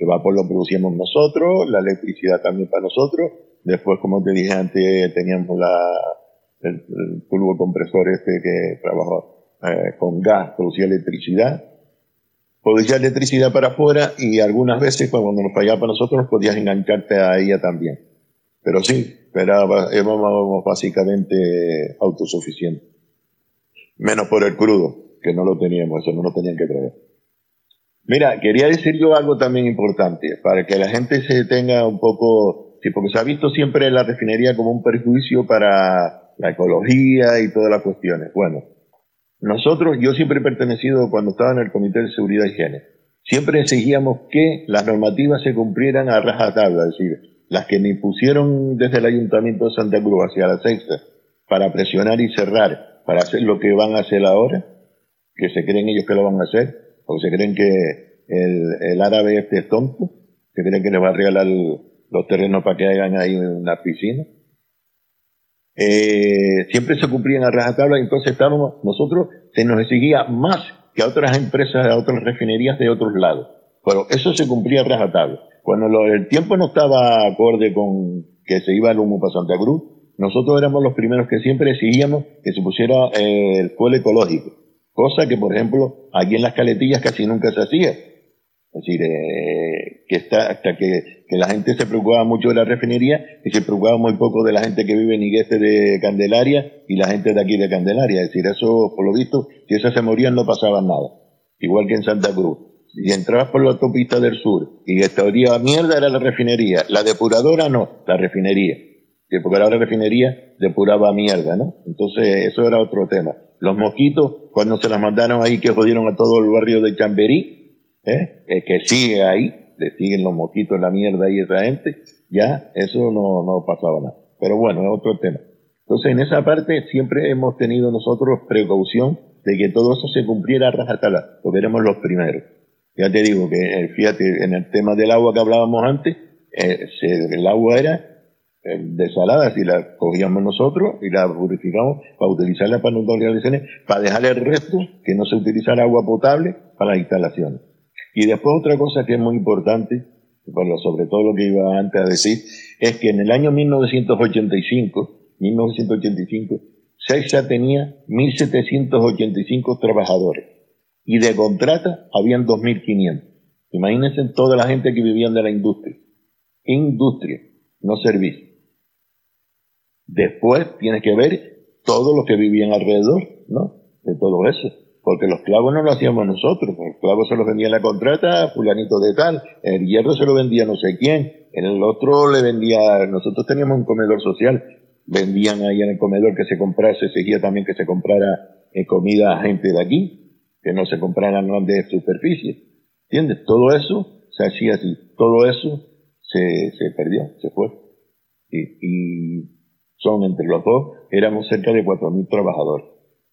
El vapor lo producíamos nosotros, la electricidad también para nosotros. Después, como te dije antes, teníamos la, el, el turbo compresor este que trabajaba eh, con gas, producía electricidad. Producía electricidad para afuera y algunas veces cuando nos fallaba para nosotros podías engancharte a ella también. Pero sí, era, éramos básicamente autosuficientes. Menos por el crudo, que no lo teníamos, eso no lo tenían que traer. Mira, quería decir yo algo también importante, para que la gente se tenga un poco, sí, porque se ha visto siempre la refinería como un perjuicio para la ecología y todas las cuestiones. Bueno, nosotros, yo siempre he pertenecido, cuando estaba en el Comité de Seguridad y Higiene, siempre exigíamos que las normativas se cumplieran a rajatabla, es decir, las que me pusieron desde el Ayuntamiento de Santa Cruz hacia la Sexta para presionar y cerrar, para hacer lo que van a hacer ahora, que se creen ellos que lo van a hacer, o se creen que el, el árabe este es tonto, se creen que les va a regalar los terrenos para que hagan ahí una piscina. Eh, siempre se cumplían a rajatabla, entonces estábamos, nosotros se nos exigía más que a otras empresas, a otras refinerías de otros lados. Pero eso se cumplía a rajatabla. Cuando lo, el tiempo no estaba acorde con que se iba el humo para Santa Cruz, nosotros éramos los primeros que siempre exigíamos que se pusiera eh, el fuel ecológico. Cosa que, por ejemplo, aquí en las Caletillas casi nunca se hacía. Es decir, eh, que está, hasta que, que la gente se preocupaba mucho de la refinería y se preocupaba muy poco de la gente que vive en Higueste de Candelaria y la gente de aquí de Candelaria. Es decir, eso, por lo visto, si esas se morían no pasaba nada. Igual que en Santa Cruz. Si entrabas por la autopista del sur y esta olía a mierda era la refinería. La depuradora no, la refinería. Sí, porque la refinería depuraba mierda, ¿no? Entonces, eso era otro tema. Los mosquitos, cuando se las mandaron ahí, que jodieron a todo el barrio de Chamberí, ¿eh? Eh, que sigue ahí, le siguen los mosquitos en la mierda ahí esa gente, ya, eso no, no pasaba nada. Pero bueno, es otro tema. Entonces, en esa parte siempre hemos tenido nosotros precaución de que todo eso se cumpliera a rajatabla, porque éramos los primeros. Ya te digo que, fíjate, en el tema del agua que hablábamos antes, eh, se, el agua era desalada, si la cogíamos nosotros y la purificamos para utilizarla para nuestras instalaciones, para dejar el resto, que no se utilizara agua potable para las instalaciones. Y después otra cosa que es muy importante, bueno, sobre todo lo que iba antes a decir, es que en el año mil novecientos ochenta y cinco, Sexta tenía mil setecientos ochenta y cinco trabajadores y de contrata habían dos mil quinientos. Imagínense toda la gente que vivían de la industria. Industria, no servicio. Después tienes que ver todos los que vivían alrededor, ¿no? De todo eso. Porque los clavos no lo hacíamos nosotros. Los clavos se los vendía la contrata, fulanito de tal. El hierro se lo vendía no sé quién. En el otro le vendía... Nosotros teníamos un comedor social. Vendían ahí en el comedor que se comprara, se exigía también que se comprara eh, comida a gente de aquí. Que no se compraran grandes superficies. ¿Entiendes? Todo eso se hacía así. Todo eso se, se perdió, se fue. Y... y son entre los dos, éramos cerca de cuatro mil trabajadores.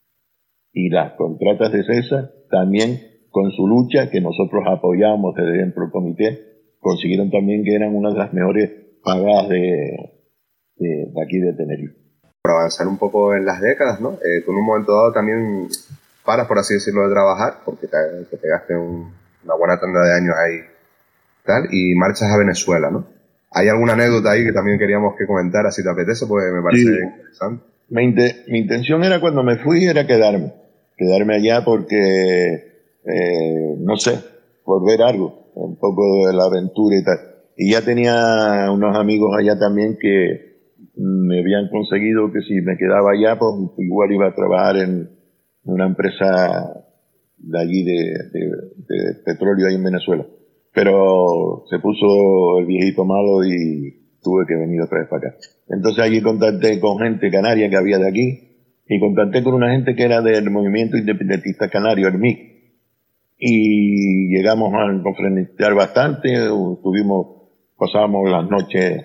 Y las contratas de César, también con su lucha, que nosotros apoyamos desde dentro del comité, consiguieron también que eran una de las mejores pagadas de, de, de aquí de Tenerife. Por avanzar un poco en las décadas, ¿no? Eh, tú en un momento dado también paras, por así decirlo, de trabajar, porque te, te pegaste un, una buena tanda de años ahí, tal, y marchas a Venezuela, ¿no? ¿Hay alguna anécdota ahí que también queríamos que comentara, si te apetece? Porque me parece sí. interesante. Mi, inte- mi intención era, cuando me fui, era quedarme. Quedarme allá porque, eh, no sé, por ver algo, un poco de la aventura y tal. Y ya tenía unos amigos allá también que me habían conseguido que si me quedaba allá, pues igual iba a trabajar en una empresa de allí de, de, de petróleo ahí en Venezuela. Pero se puso el viejito malo y tuve que venir otra vez para acá. Entonces allí contacté con gente canaria que había de aquí y contacté con una gente que era del movimiento independentista canario, el M I C. Y llegamos a confrontar bastante, tuvimos, pasábamos las noches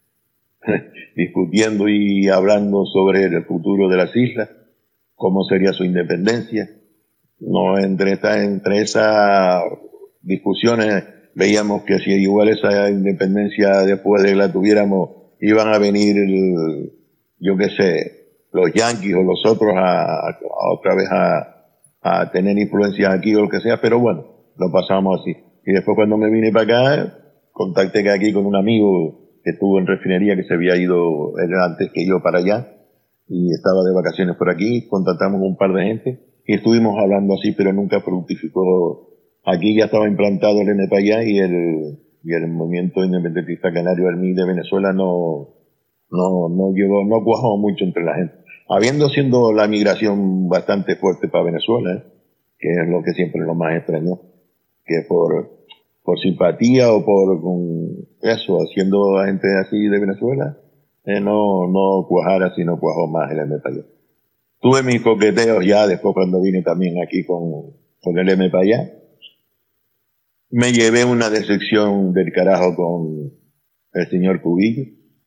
discutiendo y hablando sobre el futuro de las islas, cómo sería su independencia. No, entre, entre esas discusiones veíamos que si igual esa independencia después de que la tuviéramos iban a venir el, yo qué sé, los yanquis o los otros a, a otra vez a, a tener influencia aquí o lo que sea, pero bueno, lo pasamos así. Y después cuando me vine para acá, contacté aquí con un amigo que estuvo en refinería, que se había ido él antes que yo para allá, y estaba de vacaciones por aquí, contactamos un par de gente, y estuvimos hablando así, pero nunca fructificó. Aquí ya estaba implantado el N P A y el, y el movimiento independentista canario del M I de Venezuela no, no, no llegó, no cuajó mucho entre la gente. Habiendo siendo la migración bastante fuerte para Venezuela, ¿eh? Que es lo que siempre lo más extrañó, que por, por simpatía o por con eso, haciendo a gente así de Venezuela, eh, no, no cuajara, sino cuajó más el M P A. Tuve mis coqueteos ya después cuando vine también aquí con, con el M P A. Me llevé una decepción del carajo con el señor Cubillo.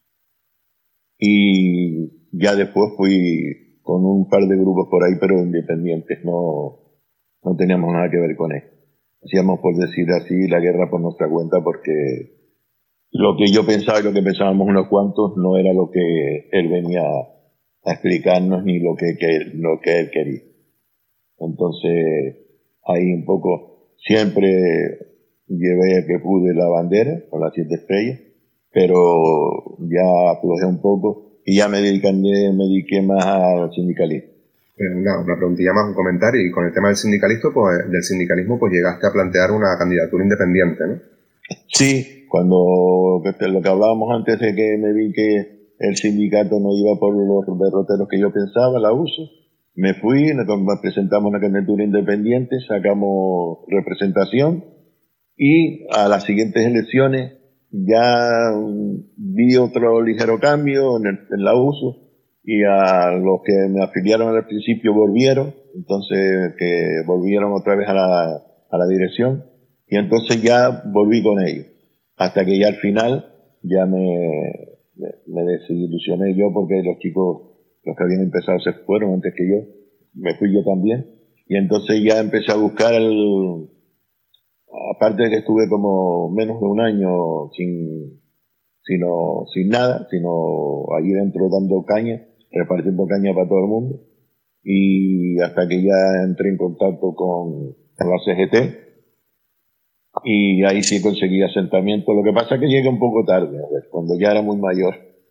Y ya después fui con un par de grupos por ahí, pero independientes, no, no teníamos nada que ver con él. Hacíamos, por decir así, la guerra por nuestra cuenta, porque lo que yo pensaba y lo que pensábamos unos cuantos no era lo que él venía a explicarnos ni lo que, que, lo que él quería. Entonces, ahí un poco, siempre llevé que pude la bandera con las siete estrellas, pero ya aflojé un poco y ya me dediqué, me dediqué más al sindicalismo. Una, una preguntilla más, un comentario, y con el tema del sindicalismo, pues, del sindicalismo, pues llegaste a plantear una candidatura independiente, ¿no? Sí, cuando lo que hablábamos antes de que me vi que el sindicato no iba por los derroteros que yo pensaba, la U S O, me fui, nos presentamos una candidatura independiente, sacamos representación y a las siguientes elecciones ya vi otro ligero cambio en, el, en la U S O y a los que me afiliaron al principio volvieron, entonces que volvieron otra vez a la, a la dirección y entonces ya volví con ellos hasta que ya al final ya me, me, me desilusioné yo porque los chicos, los que habían empezado se fueron antes que yo, me fui yo también y entonces ya empecé a buscar el, aparte de que estuve como menos de un año sin, sino, sin nada, sino allí dentro dando caña, repartiendo caña para todo el mundo, y hasta que ya entré en contacto con, con la C G T, y ahí sí conseguí asentamiento. Lo que pasa es que llegué un poco tarde, a ver, cuando ya era muy mayor.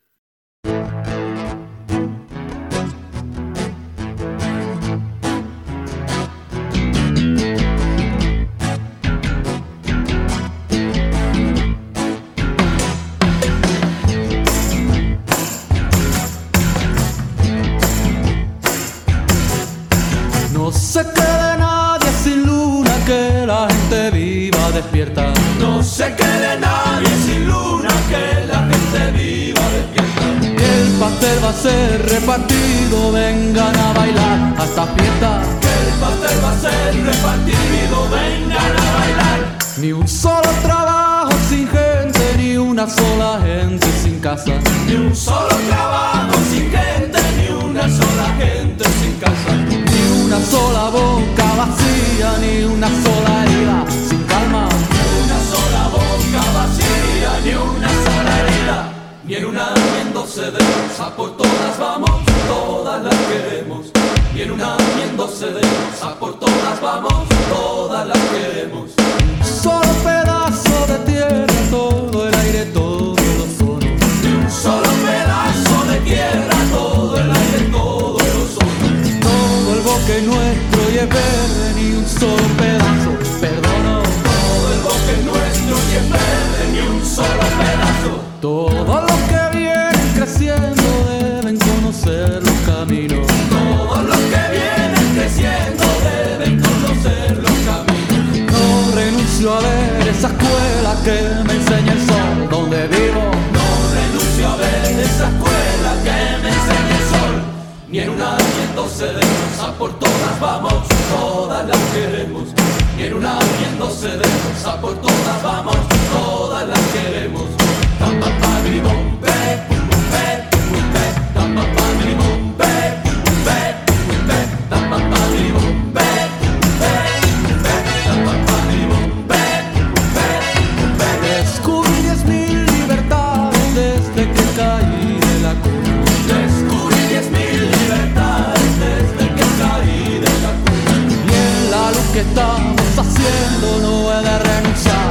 No se quede nadie sin luna, que la gente viva despierta. No se quede nadie sin luna, que la gente viva despierta. El pastel va a ser repartido, vengan a bailar a esta fiesta. Que el pastel va a ser repartido, vengan a bailar. Ni un solo trabajo sin gente, ni una sola gente sin casa. Ni un solo trabajo sin gente, ni una sola gente sin casa. Ni una sola boca vacía, ni una sola herida sin calma. Ni una sola boca vacía, ni una sola herida. Ni en una ni en doce de a por todas vamos, todas las queremos. Ni en una ni en doce de a por todas vamos, todas las queremos. Un solo pedazo de tierra, todo el aire, todo el ozono. Ni un solo pedazo de tierra, todo el aire, todo el ozono. Todo el bosque nuestro y es verde, ni un solo pedazo, perdono. Todo el bosque nuestro y es verde, ni un solo pedazo. Todos los que vienen creciendo deben conocer los caminos. Todos los que vienen creciendo deben conocer los caminos. No renuncio a ver esa escuela que me enseña el sol donde vivo. No renuncio a ver esa escuela que me enseña el sol. Ni en una ni en doce de a por todas vamos, todas las queremos. Ni en una ni en doce de a por todas vamos, todas las queremos. Tam pam pam bim bom be, bum bum be, bum bum be. Tam pam pam bim bom be, bum bum be, bum bum be. Tam pam pam bim bom be, bum bum be, bum bum be. Tam pam pam bim bom be, bum bum be, bum bum be. Descubrí diez mil libertades desde que caí de la cuna. Descubrí diez mil libertades desde que caí de la cuna. Y en la luz que estamos haciendo no he de renunciar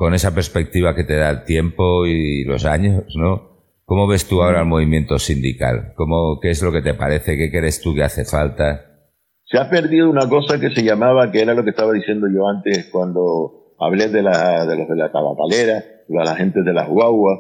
con esa perspectiva que te da el tiempo y los años, ¿no? ¿Cómo ves tú ahora el movimiento sindical? ¿Cómo, ¿Qué es lo que te parece? ¿Qué crees tú que hace falta? Se ha perdido una cosa que se llamaba, que era lo que estaba diciendo yo antes cuando hablé de, la, de los de la tabacalera, de la gente de las guaguas,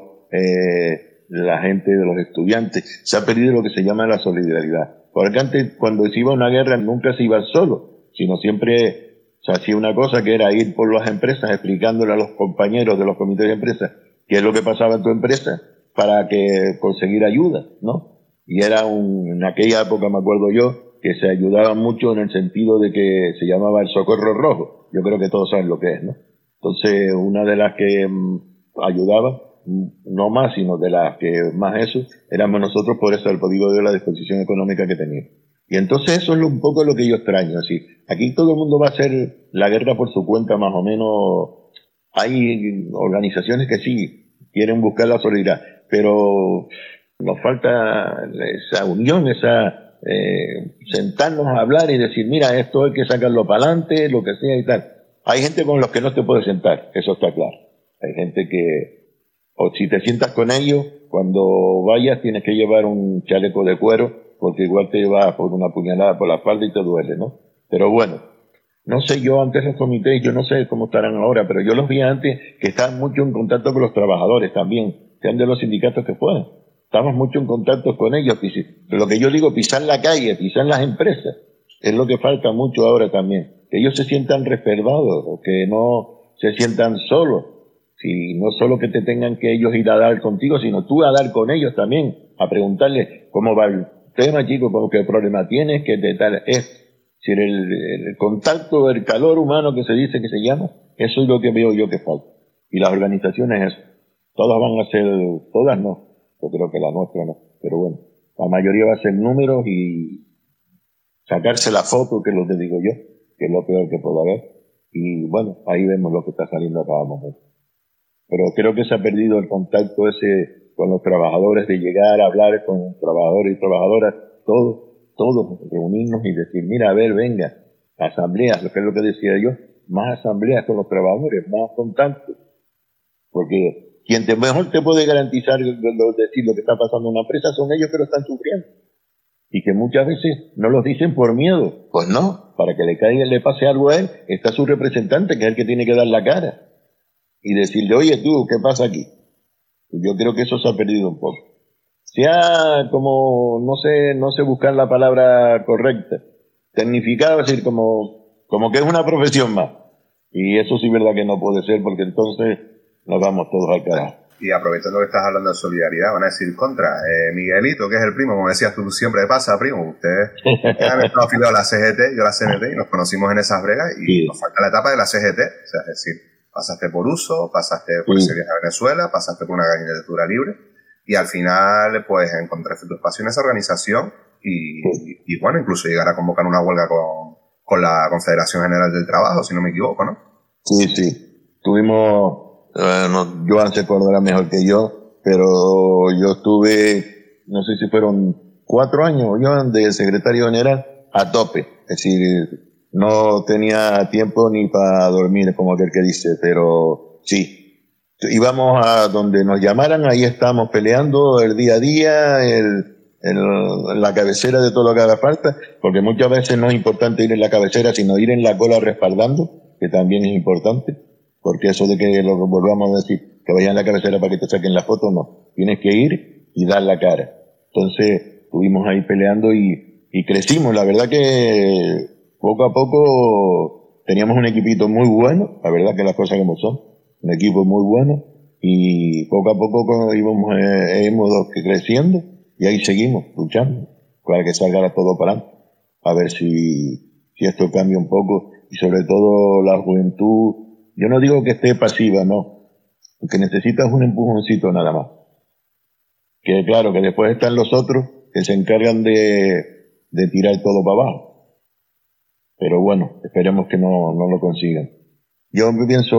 eh, de la gente de los estudiantes. Se ha perdido lo que se llama la solidaridad. Porque antes, cuando se iba a una guerra, nunca se iba solo, sino siempre se hacía una cosa que era ir por las empresas explicándole a los compañeros de los comités de empresas qué es lo que pasaba en tu empresa para que conseguir ayuda, ¿no? Y era un, en aquella época, me acuerdo yo, que se ayudaba mucho en el sentido de que se llamaba el socorro rojo. Yo creo que todos saben lo que es, ¿no? Entonces, una de las que mmm, ayudaba, no más, sino de las que más eso, éramos nosotros, por eso el código de la disposición económica que teníamos. Y entonces eso es un poco lo que yo extraño, así. Aquí todo el mundo va a hacer la guerra por su cuenta, más o menos. Hay organizaciones que sí quieren buscar la solidaridad, pero nos falta esa unión, esa eh, sentarnos a hablar y decir, mira, esto hay que sacarlo para adelante, lo que sea y tal. Hay gente con los que no te puedes sentar, eso está claro. Hay gente que, o si te sientas con ellos, cuando vayas tienes que llevar un chaleco de cuero, porque igual te vas por una puñalada por la espalda y te duele, ¿no? Pero bueno, no sé yo antes los comités, yo no sé cómo estarán ahora, pero yo los vi antes que estaban mucho en contacto con los trabajadores también, sean de los sindicatos que fueran. Estamos mucho en contacto con ellos. Lo que yo digo, pisar la calle, pisar las empresas, es lo que falta mucho ahora también. Que ellos se sientan respaldados, o que no se sientan solos. Si no solo que te tengan que ellos ir a dar contigo, sino tú a dar con ellos también, a preguntarles cómo va el tema, chico, qué problema tienes, qué de tal es. Si el, el contacto, el calor humano que se dice que se llama, eso es lo que veo yo que falta. Y las organizaciones, eso. Todas van a ser, todas no, yo creo que la nuestra no, pero bueno, la mayoría va a ser números y sacarse la foto, que es lo que digo yo, que es lo peor que puede haber. Y bueno, ahí vemos lo que está saliendo a cada momento. Pero creo que se ha perdido el contacto ese con los trabajadores, de llegar a hablar con trabajadores y trabajadoras, todos, todos reunirnos y decir, mira, a ver, venga, asambleas, lo que es lo que decía yo, más asambleas con los trabajadores, más contacto, porque quien te, mejor te puede garantizar, decir lo que está pasando en una empresa son ellos que lo están sufriendo, y que muchas veces no los dicen por miedo, pues no, para que le caiga, le pase algo a él, está su representante, que es el que tiene que dar la cara, y decirle, oye tú, ¿qué pasa aquí? Yo creo que eso se ha perdido un poco. Se ha como, no sé, no sé buscar la palabra correcta, tecnificado, es decir, como, como que es una profesión más. Y eso sí es verdad que no puede ser, porque entonces nos vamos todos al carajo. Y aprovechando que estás hablando de solidaridad, van a decir contra, eh, Miguelito, que es el primo, como decías tú, siempre pasa, primo, ustedes han estado afiliados a la C G T, yo a la C N T, y nos conocimos en esas bregas, y sí. Nos falta la etapa de la C G T, o sea, es decir, pasaste por uso, pasaste por ese viaje a Venezuela, pasaste por una candidatura libre y al final pues encontraste tu espacio en esa organización y, y, y bueno, incluso llegar a convocar una huelga con, con la Confederación General del Trabajo, si no me equivoco, ¿no? Sí, sí. Tuvimos, eh, no, Joan se acordará mejor que yo, pero yo estuve, no sé si fueron cuatro años, Joan, de secretario general a tope, es decir, no tenía tiempo ni para dormir, como aquel que dice, pero sí. Íbamos a donde nos llamaran, ahí estábamos peleando el día a día, el, el, la cabecera de todo lo que haga falta, porque muchas veces no es importante ir en la cabecera, sino ir en la cola respaldando, que también es importante, porque eso de que lo volvamos a decir, que vayan a la cabecera para que te saquen la foto, no. Tienes que ir y dar la cara. Entonces, estuvimos ahí peleando y, y crecimos. La verdad que poco a poco teníamos un equipito muy bueno, la verdad que las cosas como son, un equipo muy bueno, y poco a poco íbamos, eh, hemos creciendo, y ahí seguimos luchando para que salga todo para adelante, a ver si, si esto cambia un poco, y sobre todo la juventud, yo no digo que esté pasiva, no, lo que necesita es un empujoncito nada más, que claro, que después están los otros que se encargan de, de tirar todo para abajo. Pero bueno, esperemos que no, no lo consigan. Yo me pienso,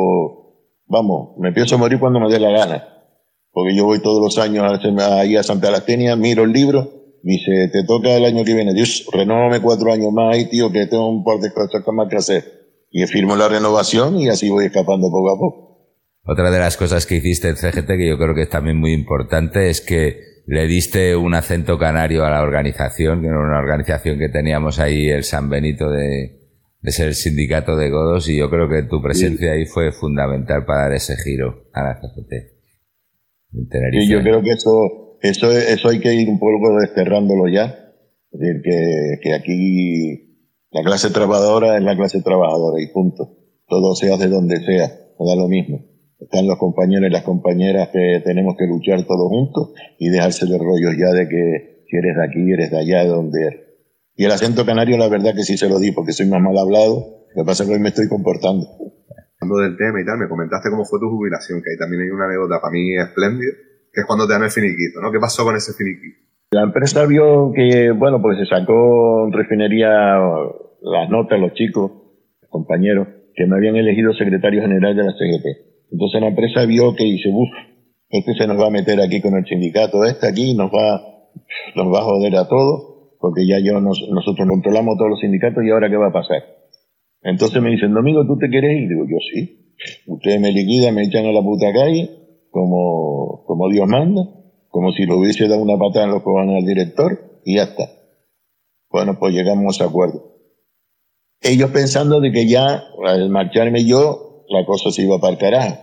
vamos, me pienso morir cuando me dé la gana. Porque yo voy todos los años a, ahí a Santa Lastenia, miro el libro, dice, te toca el año que viene. Dios, renóvame cuatro años más ahí, tío, que tengo un par de cosas más que hacer. Y firmo la renovación y así voy escapando poco a poco. Otra de las cosas que hiciste en C G T, que yo creo que es también muy importante, es que le diste un acento canario a la organización, que era una organización que teníamos ahí, el San Benito de, de ser el sindicato de godos, y yo creo que tu presencia sí. ahí fue fundamental para dar ese giro a la C G T. En Tenerife. Sí, yo creo que eso, eso, eso hay que ir un poco desterrándolo ya. Es decir, que, que aquí la clase trabajadora es la clase trabajadora y punto. Todo sea de donde sea, me da lo mismo. Están los compañeros y las compañeras que tenemos que luchar todos juntos y dejarse de rollos ya de que si eres de aquí, eres de allá, de donde eres. Y el acento canario, la verdad que sí se lo di, porque soy más mal hablado. Lo que pasa es que hoy me estoy comportando. Hablando del tema y tal, me comentaste cómo fue tu jubilación, que ahí también hay una anécdota para mí espléndida, que es cuando te dan el finiquito, ¿no? ¿Qué pasó con ese finiquito? La empresa vio que, bueno, pues se sacó en refinería las notas, los chicos, los compañeros, que me habían elegido secretario general de la C G T. Entonces la empresa vio que dice, uff, este se nos va a meter aquí con el sindicato este aquí, nos va, nos va a joder a todos, porque ya yo nos, nosotros controlamos todos los sindicatos y ahora ¿qué va a pasar? Entonces me dicen, Domingo, ¿tú te quieres ir? Digo, yo sí. Ustedes me liquidan, me echan a la puta calle, como, como Dios manda, como si lo hubiese dado una patada en los cojones al director, y ya está. Bueno, pues llegamos a acuerdo. Ellos pensando de que ya, al marcharme yo, la cosa se iba para el carajo.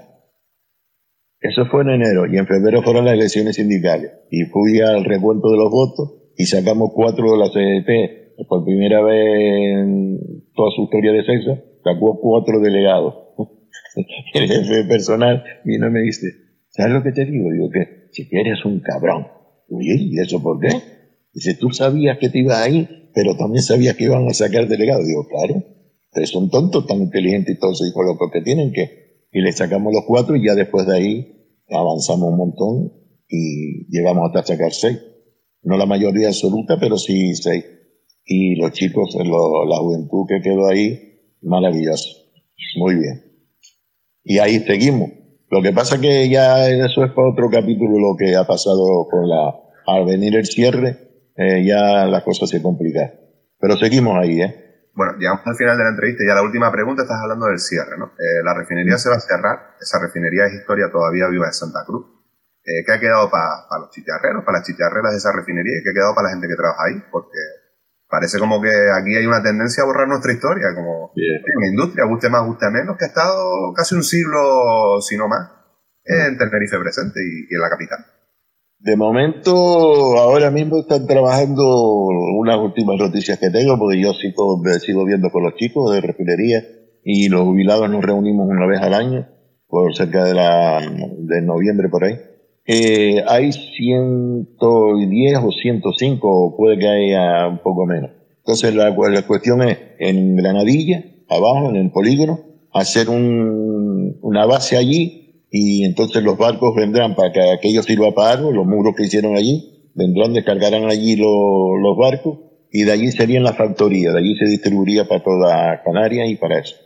Eso fue en enero, y en febrero fueron las elecciones sindicales. Y fui al recuento de los votos, y sacamos cuatro de la C G T. Por primera vez en toda su historia de sexo, sacó cuatro delegados. El jefe personal vino y me dice, ¿sabes lo que te digo? Digo que si eres un cabrón. Oye, ¿y eso por qué? Dice, tú sabías que te ibas a ir, pero también sabías que iban a sacar delegados. Digo, claro. Ustedes son tontos, tan inteligentes y todos hijos locos que tienen que... Y le sacamos los cuatro y ya después de ahí avanzamos un montón y llegamos hasta sacar seis. No la mayoría absoluta, pero sí seis. Y los chicos, lo, la juventud que quedó ahí, maravilloso. Muy bien. Y ahí seguimos. Lo que pasa que ya eso es para otro capítulo lo que ha pasado con la... Al venir el cierre, eh, ya las cosas se complican. Pero seguimos ahí, ¿eh? Bueno, llegamos al final de la entrevista y ya la última pregunta, estás hablando del cierre, ¿no? Eh, la refinería se va a cerrar, esa refinería es historia todavía viva de Santa Cruz. Eh, ¿Qué ha quedado para pa los chicharreros, para las chicharreras de esa refinería y qué ha quedado para la gente que trabaja ahí? Porque parece como que aquí hay una tendencia a borrar nuestra historia, como yeah. en la industria, guste más, guste menos, que ha estado casi un siglo, si no más, en Tenerife presente y, y en la capital. De momento, ahora mismo están trabajando unas últimas noticias que tengo, porque yo sigo, sigo viendo con los chicos de refinería y los jubilados nos reunimos una vez al año, por cerca de la de noviembre por ahí. Eh, hay ciento diez o ciento cinco, o puede que haya un poco menos. Entonces la, la cuestión es, en Granadilla, abajo, en el polígono, hacer un, una base allí. Y entonces los barcos vendrán para que aquello sirva para algo, los muros que hicieron allí, vendrán, descargarán allí lo, los barcos y de allí serían la factoría, de allí se distribuiría para toda Canarias y para eso.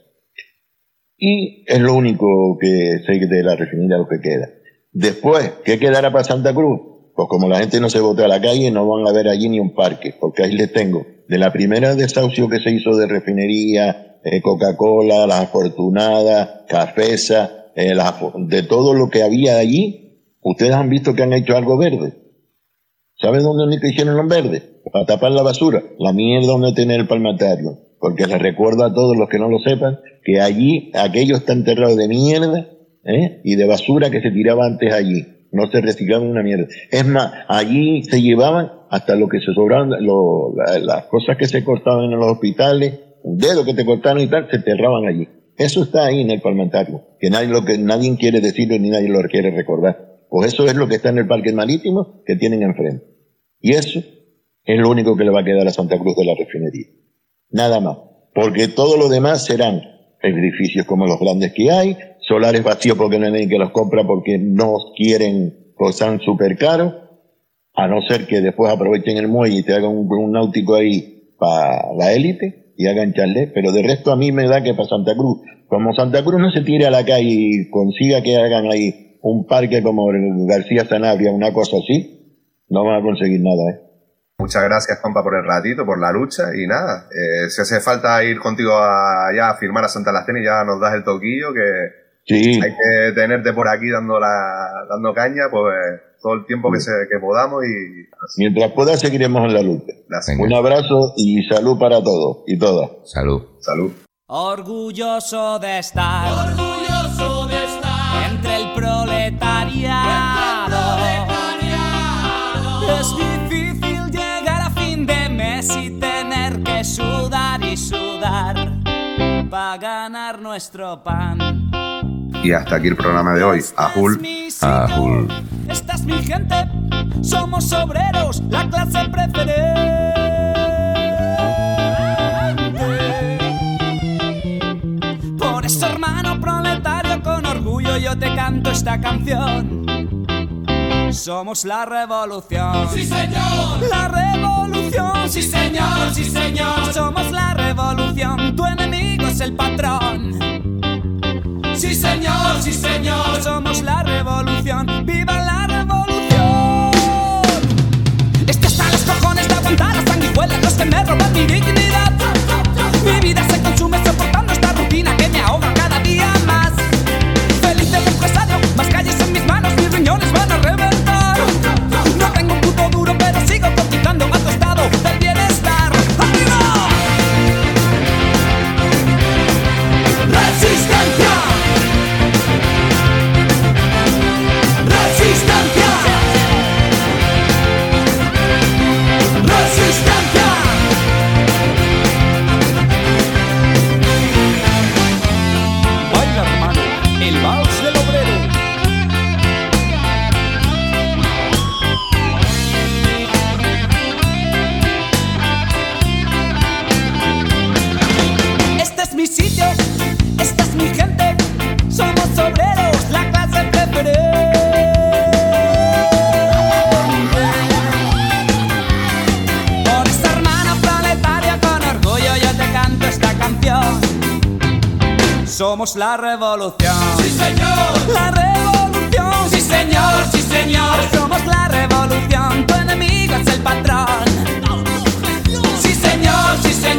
Y es lo único que sé de la refinería, lo que queda. Después, ¿qué quedará para Santa Cruz? Pues como la gente no se bote a la calle, no van a ver allí ni un parque, porque ahí les tengo, de la primera desahucio que se hizo de refinería, eh, Coca-Cola, Las Afortunadas, Cafesa, Eh, la, de todo lo que había allí, ustedes han visto que han hecho algo verde. ¿Saben dónde único hicieron los verdes? Para tapar la basura, la mierda donde tiene el palmatario. Porque les recuerdo a todos los que no lo sepan que allí aquello está enterrado de mierda, ¿eh? Y de basura que se tiraba antes allí. No se reciclaba una mierda. Es más, allí se llevaban hasta lo que se sobraban, lo, la, las cosas que se cortaban en los hospitales, un dedo que te cortaron y tal, se enterraban allí. Eso está ahí en el palmatario, que nadie, lo que nadie quiere decirlo ni nadie lo quiere recordar. Pues eso es lo que está en el parque marítimo que tienen enfrente. Y eso es lo único que le va a quedar a Santa Cruz de la refinería. Nada más. Porque todo lo demás serán edificios como los grandes que hay, solares vacíos porque no hay nadie que los compra porque no quieren, pues están súper caros, a no ser que después aprovechen el muelle y te hagan un, un náutico ahí para la élite y hagan charlet, pero de resto a mí me da que para Santa Cruz, como Santa Cruz no se tire a la calle y consiga que hagan ahí un parque como el García Sanabria, una cosa así, no van a conseguir nada, ¿eh? Muchas gracias, Juanpa, por el ratito, por la lucha y nada, eh, si hace falta ir contigo allá a firmar a Santa Lastenia y ya nos das el toquillo que, Sí. Hay que tenerte por aquí dando, la, dando caña, pues todo el tiempo que, se, que podamos y... Mientras pueda seguiremos en la lucha. Gracias. Un abrazo y salud para todos y todas. Salud. Salud. Orgulloso de estar, Orgulloso de estar entre el proletariado. Es difícil llegar a fin de mes y tener que sudar y sudar para ganar nuestro pan. Y hasta aquí el programa de hoy. Ajul. Ajul. Esta es mi gente, somos obreros, la clase preferente. Por eso, hermano proletario, con orgullo yo te canto esta canción. Somos la revolución. Sí, señor. La revolución. Sí, señor, sí, señor. Somos la revolución. Tu enemigo es el patrón. Sí, señor, sí, señor. Somos la revolución. ¡Viva la revolución! Estoy hasta los cojones de aguantar las sanguijuelas, los que me roban mi dignidad. Mi vida se consume soportando esta rutina que me ahoga cada día más. Feliz de empresario, más calles en mis manos, mis riñones van a reventar. No tengo un puto duro, pero sigo cotizando a tu estado del bienestar. ¡Arriba! ¡Resistencia! ¡Resistencia! ¡Resistencia! Baila, hermano, el vals del obrero. Este es mi sitio, esta es mi gente, somos obreros, la clase preferente. Por esta hermana planetaria, con orgullo yo te canto esta canción. Somos la revolución. Sí, señor. La revolución. Sí, señor, sí, señor. Somos la revolución. Tu enemigo es el patrón. Sí, señor, sí, señor.